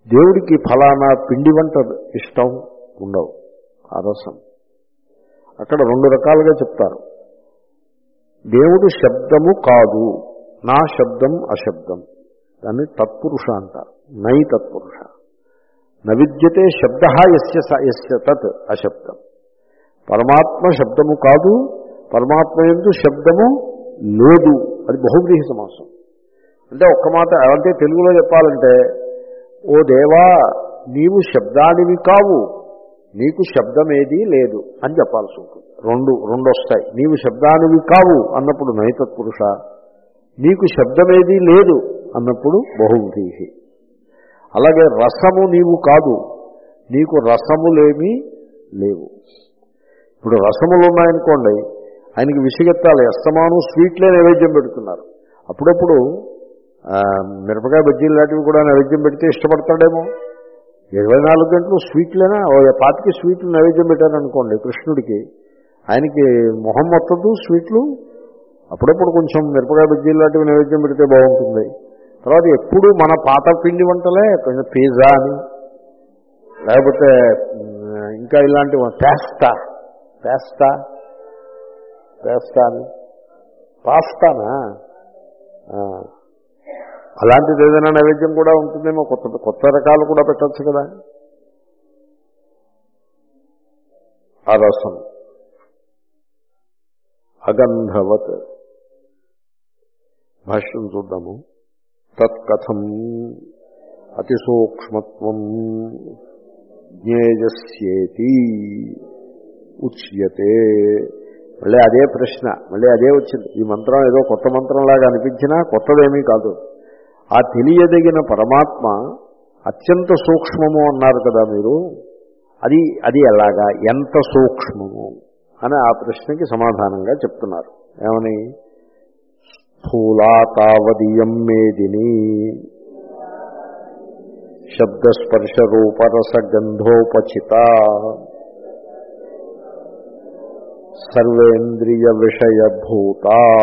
దేవుడికి ఫలానా పిండి వంట ఇష్టం ఉండవు. ఆ రసం అక్కడ రెండు రకాలుగా చెప్తారు. దేవుడు శబ్దము కాదు, నా శబ్దం అశబ్దం, దాన్ని తత్పురుష అంటారు. నై తత్పురుష నవిద్యతే శబ్ద యస్య యస్య తత్ అశబ్దం. పరమాత్మ శబ్దము కాదు, పరమాత్మ యందు శబ్దము లేదు. అది బహువ్రీహి సమాసం. అంటే ఒక్క మాట అంటే తెలుగులో చెప్పాలంటే, ఓ దేవా నీవు శబ్దానివి కావు, నీకు శబ్దమేదీ లేదు అని చెప్పాల్సి ఉంటుంది. రెండు రెండు వస్తాయి. నీవు శబ్దానివి కావు అన్నప్పుడు నైతత్పురుష, నీకు శబ్దమేదీ లేదు అన్నప్పుడు బహువ్రీహి. అలాగే రసము నీవు కాదు, నీకు రసములేమీ లేవు. ఇప్పుడు రసములు ఉన్నాయనుకోండి, ఆయనకి విసిగెత్తాలి, అస్తమానం స్వీట్లే నైవేద్యం పెడుతున్నారు. అప్పుడప్పుడు మిరపకాయ బజ్జీలు లాంటివి కూడా నైవేద్యం పెడితే ఇష్టపడతాడేమో. ఇరవై నాలుగు గంటలు స్వీట్లేనా, ఓ పాతికి స్వీట్లు నైవేద్యం పెట్టారనుకోండి కృష్ణుడికి, ఆయనకి మొహం మొత్తదు స్వీట్లు. అప్పుడప్పుడు కొంచెం మిరపకాయ బజ్జీలు లాంటివి నైవేద్యం పెడితే బాగుంటుంది. తర్వాత ఎప్పుడు మన పాత పిండి వంటలే, కొంచెం పిజ్జా అని, లేకపోతే ఇంకా ఇలాంటి పాస్తా పాస్తా పాస్తా అని పాస్తానా అలాంటిది ఏదైనా నైవేద్యం కూడా ఉంటుందేమో. కొత్త కొత్త రకాలు కూడా పెట్టచ్చు కదా. ఆ రసం అగంధవత్. భాష్యం చూద్దాము. తత్కథం అతిసూక్ష్మత్వం జ్ఞేయస్యేతి ఉచ్యతే. మళ్ళీ అదే ప్రశ్న, మళ్ళీ అదే వచ్చింది. ఈ మంత్రం ఏదో కొత్త మంత్రంలాగా అనిపించినా కొత్తదేమీ కాదు. ఆ తెలియదగిన పరమాత్మ అత్యంత సూక్ష్మము అన్నారు కదా మీరు, అది అది ఎలాగా, ఎంత సూక్ష్మము అని ఆ ప్రశ్నకి సమాధానంగా చెప్తున్నారు. ఏమని? స్థూలా తావదీయం మేదిని శబ్దస్పర్శ రూపరస గంధోపచిత సర్వేంద్రియ విషయభూత.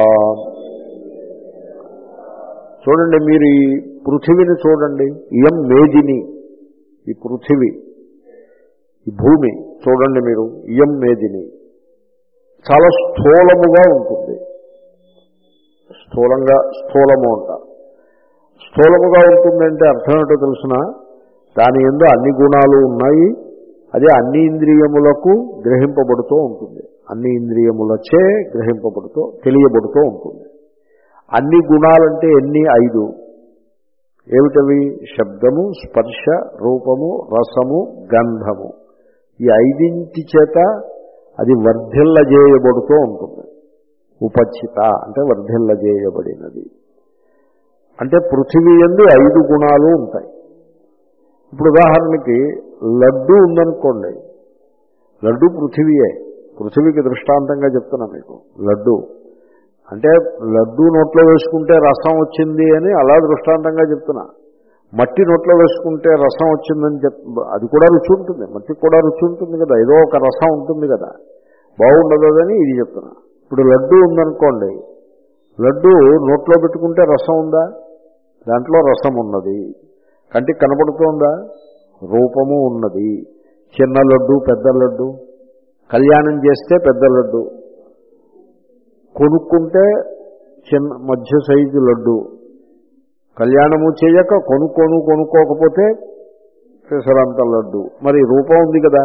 చూడండి, మీరు ఈ పృథివిని చూడండి. ఇయం మేదిని, ఈ పృథివి, ఈ భూమి చూడండి మీరు. ఇయం మేదిని చాలా స్థూలముగా ఉంటుంది. స్థూలంగా స్థూలము అంటారు. స్థూలముగా ఉంటుందంటే అర్థం ఏంటో తెలుసిన, దాని యందు అన్ని గుణాలు ఉన్నాయి. అదే అన్ని ఇంద్రియములకు గ్రహింపబడుతూ ఉంటుంది. అన్ని ఇంద్రియములచే గ్రహింపబడుతూ తెలియబడుతూ ఉంటుంది. అన్ని గుణాలంటే ఎన్ని? ఐదు. ఏమిటవి? శబ్దము, స్పర్శ, రూపము, రసము, గంధము. ఈ ఐదింటి చేత అది వర్ధిల్లజేయబడుతూ ఉంటుంది. ఉపచిత అంటే వర్ధిల్లజేయబడినది. అంటే పృథివీ యందు ఐదు గుణాలు ఉంటాయి. ఇప్పుడు ఉదాహరణకి లడ్డు ఉందనుకోండి, లడ్డు పృథివీయే. పృథివీకి దృష్టాంతంగా చెప్తున్నా మీకు. లడ్డు అంటే లడ్డు నోట్లో వేసుకుంటే రసం వచ్చింది అని అలా దృష్టాంతంగా చెప్తున్నా. మట్టి నోట్లో వేసుకుంటే రసం వచ్చిందని చెప్ అది కూడా రుచి ఉంటుంది, మట్టికి కూడా రుచి ఉంటుంది కదా, ఏదో ఒక రసం ఉంటుంది కదా, బాగుండదని ఇది చెప్తున్నా. ఇప్పుడు లడ్డు ఉందనుకోండి, లడ్డు నోట్లో పెట్టుకుంటే రసం ఉందా? దాంట్లో రసం ఉన్నది. కంటికి కనపడుతోందా? రూపము ఉన్నది. చిన్న లడ్డు, పెద్ద లడ్డు, కళ్యాణం చేస్తే పెద్ద లడ్డు, కొనుక్కుంటే చిన్న మధ్య సైజు లడ్డు, కళ్యాణము చేయక కొనుక్కోను కొనుక్కోకపోతే పెసరంత లడ్డు. మరి రూపం ఉంది కదా,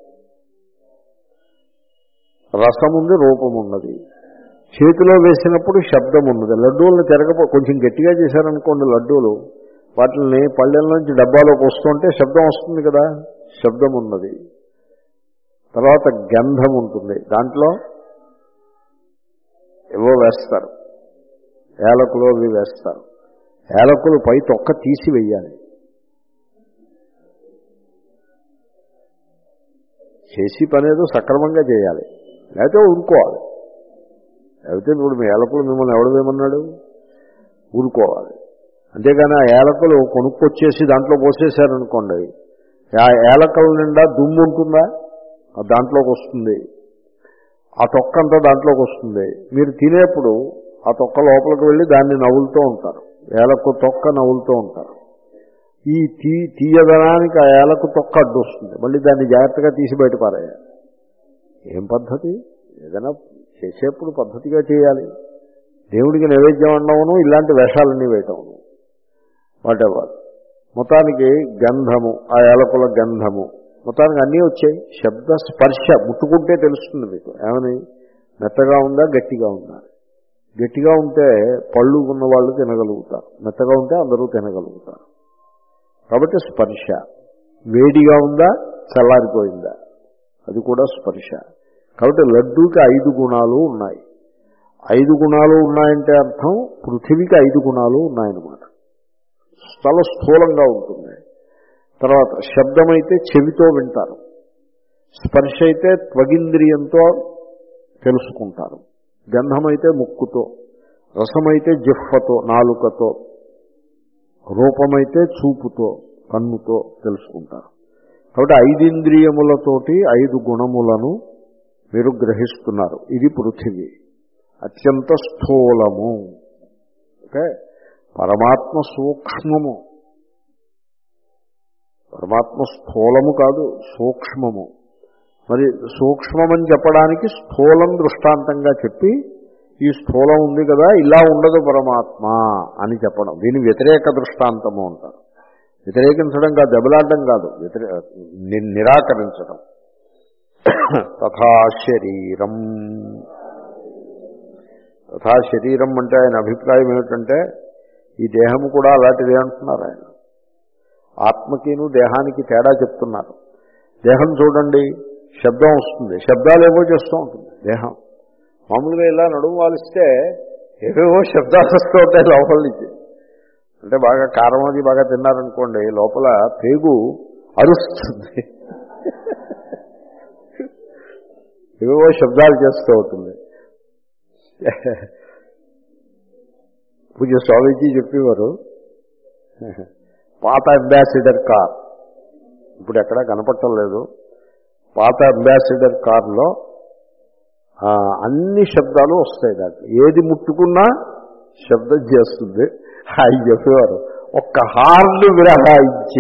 రసం ఉంది, రూపం ఉన్నది. చేతిలో వేసినప్పుడు శబ్దం ఉన్నది. లడ్డూలను తిరగపో కొంచెం గట్టిగా చేశారనుకోండి లడ్డూలు, వాటిని పళ్ళెల నుంచి డబ్బాలోకి వస్తుంటే శబ్దం వస్తుంది కదా, శబ్దం ఉన్నది. తర్వాత గంధం ఉంటుంది. దాంట్లో ఏవో వేస్తారు, ఏలకులు అవి వేస్తారు. ఏలకులు పై తొక్క తీసి వెయ్యాలి. చేసి పనేదో సక్రమంగా చేయాలి, లేకపోతే ఊరుకోవాలి. లేకపోతే ఇప్పుడు మీ ఏలకులు మిమ్మల్ని ఎవడవేమన్నాడు? ఊరుకోవాలి. అంతేగాని ఆ ఏలకులు కొనుక్కొచ్చేసి దాంట్లో పోసేశారనుకోండి, ఆ ఏలకల నిండా దుమ్ము ఉంటుందా? దాంట్లోకి వస్తుంది. ఆ తొక్క అంతా దాంట్లోకి వస్తుంది. మీరు తినేప్పుడు ఆ తొక్క లోపలికి వెళ్ళి దాన్ని నవ్వులుతూ ఉంటారు. ఏలకు తొక్క నవ్వులుతూ ఉంటారు. ఈ తీ తీయదనానికి ఆ ఏలకు తొక్క అడ్డు వస్తుంది, మళ్ళీ దాన్ని జాగ్రత్తగా తీసి బయట పారేయాలి. ఏం పద్ధతి? ఏదైనా చేసేప్పుడు పద్ధతిగా చేయాలి. దేవుడికి నైవేద్యం అన్నవను ఇలాంటి వేషాలన్నీ వేయటమును వాటెవర్. మొత్తానికి గంధము, ఆ ఏలకుల గంధము, మొత్తానికి అన్నీ వచ్చాయి. శబ్ద స్పర్శ ముట్టుకుంటే తెలుస్తుంది మీకు ఏమని మెత్తగా ఉందా గట్టిగా ఉందా. గట్టిగా ఉంటే పళ్ళు ఉన్న వాళ్ళు తినగలుగుతారు, మెత్తగా ఉంటే అందరూ తినగలుగుతారు. కాబట్టి స్పర్శ. వేడిగా ఉందా చల్లారిపోయిందా, అది కూడా స్పర్శ. కాబట్టి లడ్డూకి ఐదు గుణాలు ఉన్నాయి. ఐదు గుణాలు ఉన్నాయంటే అర్థం పృథివీకి ఐదు గుణాలు ఉన్నాయన్నమాట. చాలా స్థూలంగా ఉంటుంది. తర్వాత శబ్దం అయితే చెవితో వింటారు, స్పర్శ అయితే త్వగింద్రియంతో తెలుసుకుంటారు, గంధమైతే ముక్కుతో, రసమైతే జిహ్వతో నాలుకతో, రూపమైతే చూపుతో కన్నుతో తెలుసుకుంటారు. కాబట్టి ఐదింద్రియములతోటి ఐదు గుణములను మీరు గ్రహిస్తున్నారు. ఇది పృథివీ అత్యంత స్థూలము. ఓకే, పరమాత్మ సూక్ష్మము. పరమాత్మ స్థూలము కాదు, సూక్ష్మము. మరి సూక్ష్మమని చెప్పడానికి స్థూలం దృష్టాంతంగా చెప్పి ఈ స్థూలం ఉంది కదా ఇలా ఉండదు పరమాత్మ అని చెప్పడం, దీని వ్యతిరేక దృష్టాంతము అంటారు. వ్యతిరేకించడం కాదు, దెబ్బలాడడం కాదు, వ్యతిరే నిరాకరించడం. తథా శరీరం. తథా శరీరం అంటే ఆయన అభిప్రాయం ఏమిటంటే ఈ దేహము కూడా అలాంటిదే అంటున్నారు ఆయన. ఆత్మకిను దేహానికి తేడా చెప్తున్నారు. దేహం చూడండి, శబ్దం వస్తుంది, శబ్దాలు ఏవో చేస్తూ ఉంటుంది దేహం. మామూలుగా ఇలా నడుము వాలిస్తే ఏవేవో శబ్దాలు వస్తూ ఉంటాయి లోపల నుంచి. అంటే బాగా కారం అది బాగా తిన్నారనుకోండి, లోపల పేగు అరుస్తుంది, ఏవేవో శబ్దాలు చేస్తూ ఉంటుంది. పూజ స్వామీజీ చెప్పేవారు, పాత అంబాసిడర్ కార్ ఇప్పుడు ఎక్కడా కనపడటం లేదు. పాత అంబాసిడర్ కార్లో అన్ని శబ్దాలు వస్తాయి, దాంట్లో ఏది ముట్టుకున్నా శబ్దం చేస్తుంది. ఆయన చెప్పేవారు ఒక్క హార్న్ విరహాయించి,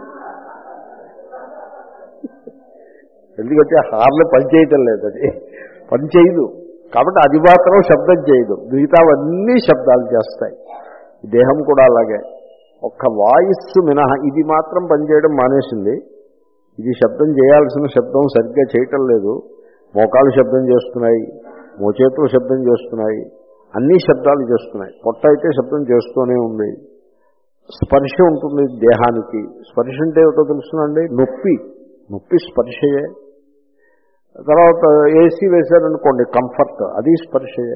ఎందుకంటే హార్న్ పనిచేయటం లేదు, అది పనిచేయదు కాబట్టి అది మాత్రం శబ్దం చేయదు, మిగతావన్నీ శబ్దాలు చేస్తాయి. దేహం కూడా అలాగే, ఒక్క వాయిస్ మినహా ఇది మాత్రం పనిచేయడం మానేసింది. ఇది శబ్దం చేయాల్సిన శబ్దం సరిగ్గా చేయటం లేదు. మోకాలు శబ్దం చేస్తున్నాయి, మోచేతులు శబ్దం చేస్తున్నాయి, అన్ని శబ్దాలు చేస్తున్నాయి. పొట్ట అయితే శబ్దం చేస్తూనే ఉంది. స్పర్శ ఉంటుంది దేహానికి. స్పర్శ అంటే ఏమిటో తెలుసునండి, నొప్పి. నొప్పి స్పర్శయే. తర్వాత ఏసీ వేశారనుకోండి కంఫర్ట్, అది స్పర్శయే.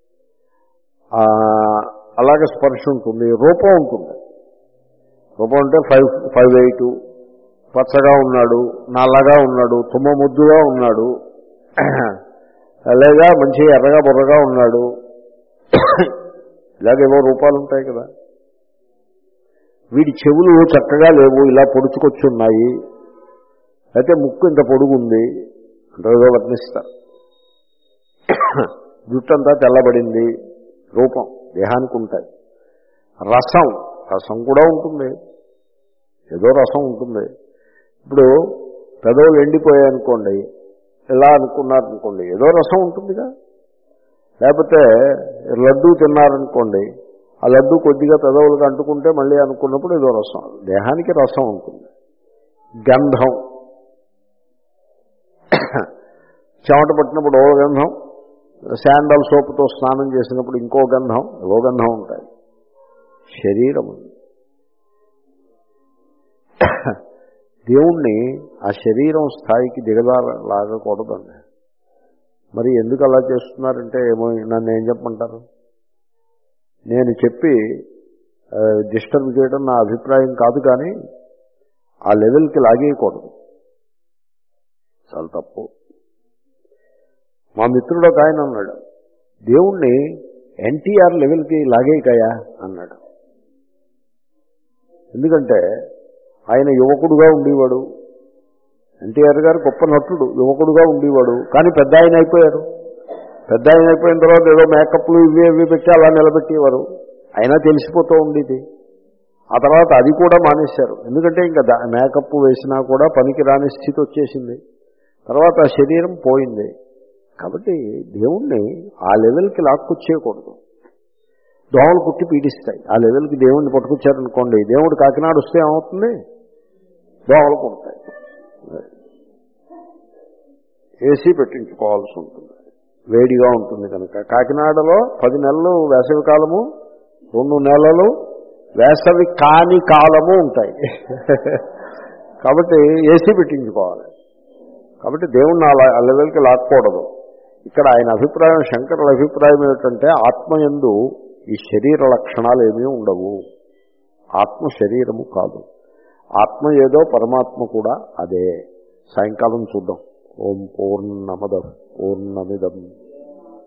అలాగే స్పర్శ ఉంటుంది. రూపం ఉంటుంది. రూపం అంటే ఫైవ్ ఫైవ్ ఎయిట్ పచ్చగా ఉన్నాడు, నల్లగా ఉన్నాడు, తుమ్మ ముద్దుగా ఉన్నాడు, అలాగా మంచిగా ఎర్రగా బుర్రగా ఉన్నాడు, ఇలాగేవో రూపాలు ఉంటాయి కదా. వీడి చెవులు చక్కగా లేవు, ఇలా పొడుచుకొచ్చి ఉన్నాయి, అయితే ముక్కు ఇంత పొడుగుంది అంటే ఏదో వర్ణిస్తారు. జుట్టంతా తెల్లబడింది, రూపం దేహానికి ఉంటాయి. రసం, రసం కూడా ఉంటుంది, ఏదో రసం ఉంటుంది. ఇప్పుడు పెదవులు ఎండిపోయాయనుకోండి, ఎలా అనుకున్నారనుకోండి, ఏదో రసం ఉంటుందిగా. లేకపోతే లడ్డూ తిన్నారనుకోండి, ఆ లడ్డూ కొద్దిగా పెదవులకు అంటుకుంటే మళ్ళీ అనుకున్నప్పుడు ఏదో రసం. దేహానికి రసం ఉంటుంది. గంధం, చెమట పట్టినప్పుడు ఓ గంధం, శాండల్ సోపుతో స్నానం చేసినప్పుడు ఇంకో గంధం, ఏవో గంధం ఉంటాయి. శరీరం దేవుణ్ణి ఆ శరీరం స్థాయికి దిగలాగకూడదండి. మరి ఎందుకు అలా చేస్తున్నారంటే ఏమో, నన్ను ఏం చెప్పమంటారు? నేను చెప్పి డిస్టర్బ్ చేయడం నా అభిప్రాయం కాదు, కానీ ఆ లెవెల్కి లాగేయకూడదు, చాలా తప్పు. మా మిత్రుడు ఒక ఆయన అన్నాడు, దేవుణ్ణి ఎన్టీఆర్ లెవెల్కి లాగేయకాయా అన్నాడు. ఎందుకంటే ఆయన యువకుడుగా ఉండేవాడు, ఎన్టీఆర్ గారు గొప్ప నటుడు, యువకుడుగా ఉండేవాడు, కానీ పెద్ద ఆయన అయిపోయారు. పెద్ద ఆయన అయిపోయిన తర్వాత ఏదో మేకప్లు ఇవి ఇవి పెట్టి అలా నిలబెట్టేవారు, అయినా తెలిసిపోతూ ఉండేది. ఆ తర్వాత అది కూడా మానేశారు. ఎందుకంటే ఇంకా మేకప్ వేసినా కూడా పనికి రాని స్థితి వచ్చేసింది. తర్వాత ఆ శరీరం పోయింది. కాబట్టి దేవుణ్ణి ఆ లెవెల్కి లాక్కొచ్చేయకూడదు. దోమలు పుట్టి పీడిస్తాయి. ఆ లెవెల్కి దేవుణ్ణి పట్టుకొచ్చారనుకోండి, దేవుడు కాకినాడ వస్తే ఏమవుతుంది? దోమలు పుడతాయి. ఏసీ పెట్టించుకోవాల్సి ఉంటుంది, వేడిగా ఉంటుంది కనుక. కాకినాడలో పది నెలలు వేసవి కాలము, రెండు నెలలు వేసవి కాని కాలము ఉంటాయి. కాబట్టి ఏసీ పెట్టించుకోవాలి. కాబట్టి దేవుణ్ణి ఆ లెవెల్కి లాక్కూడదు. ఇక్కడ ఆయన అభిప్రాయం, శంకరుల అభిప్రాయం ఏమిటంటే ఆత్మయందు ఈ శరీర లక్షణాలు ఏమీ ఉండవు. ఆత్మ శరీరము కాదు. ఆత్మ ఏదో, పరమాత్మ కూడా అదే. సాయంకాలం చూద్దాం. ఓం పూర్ణమద పూర్ణమిదం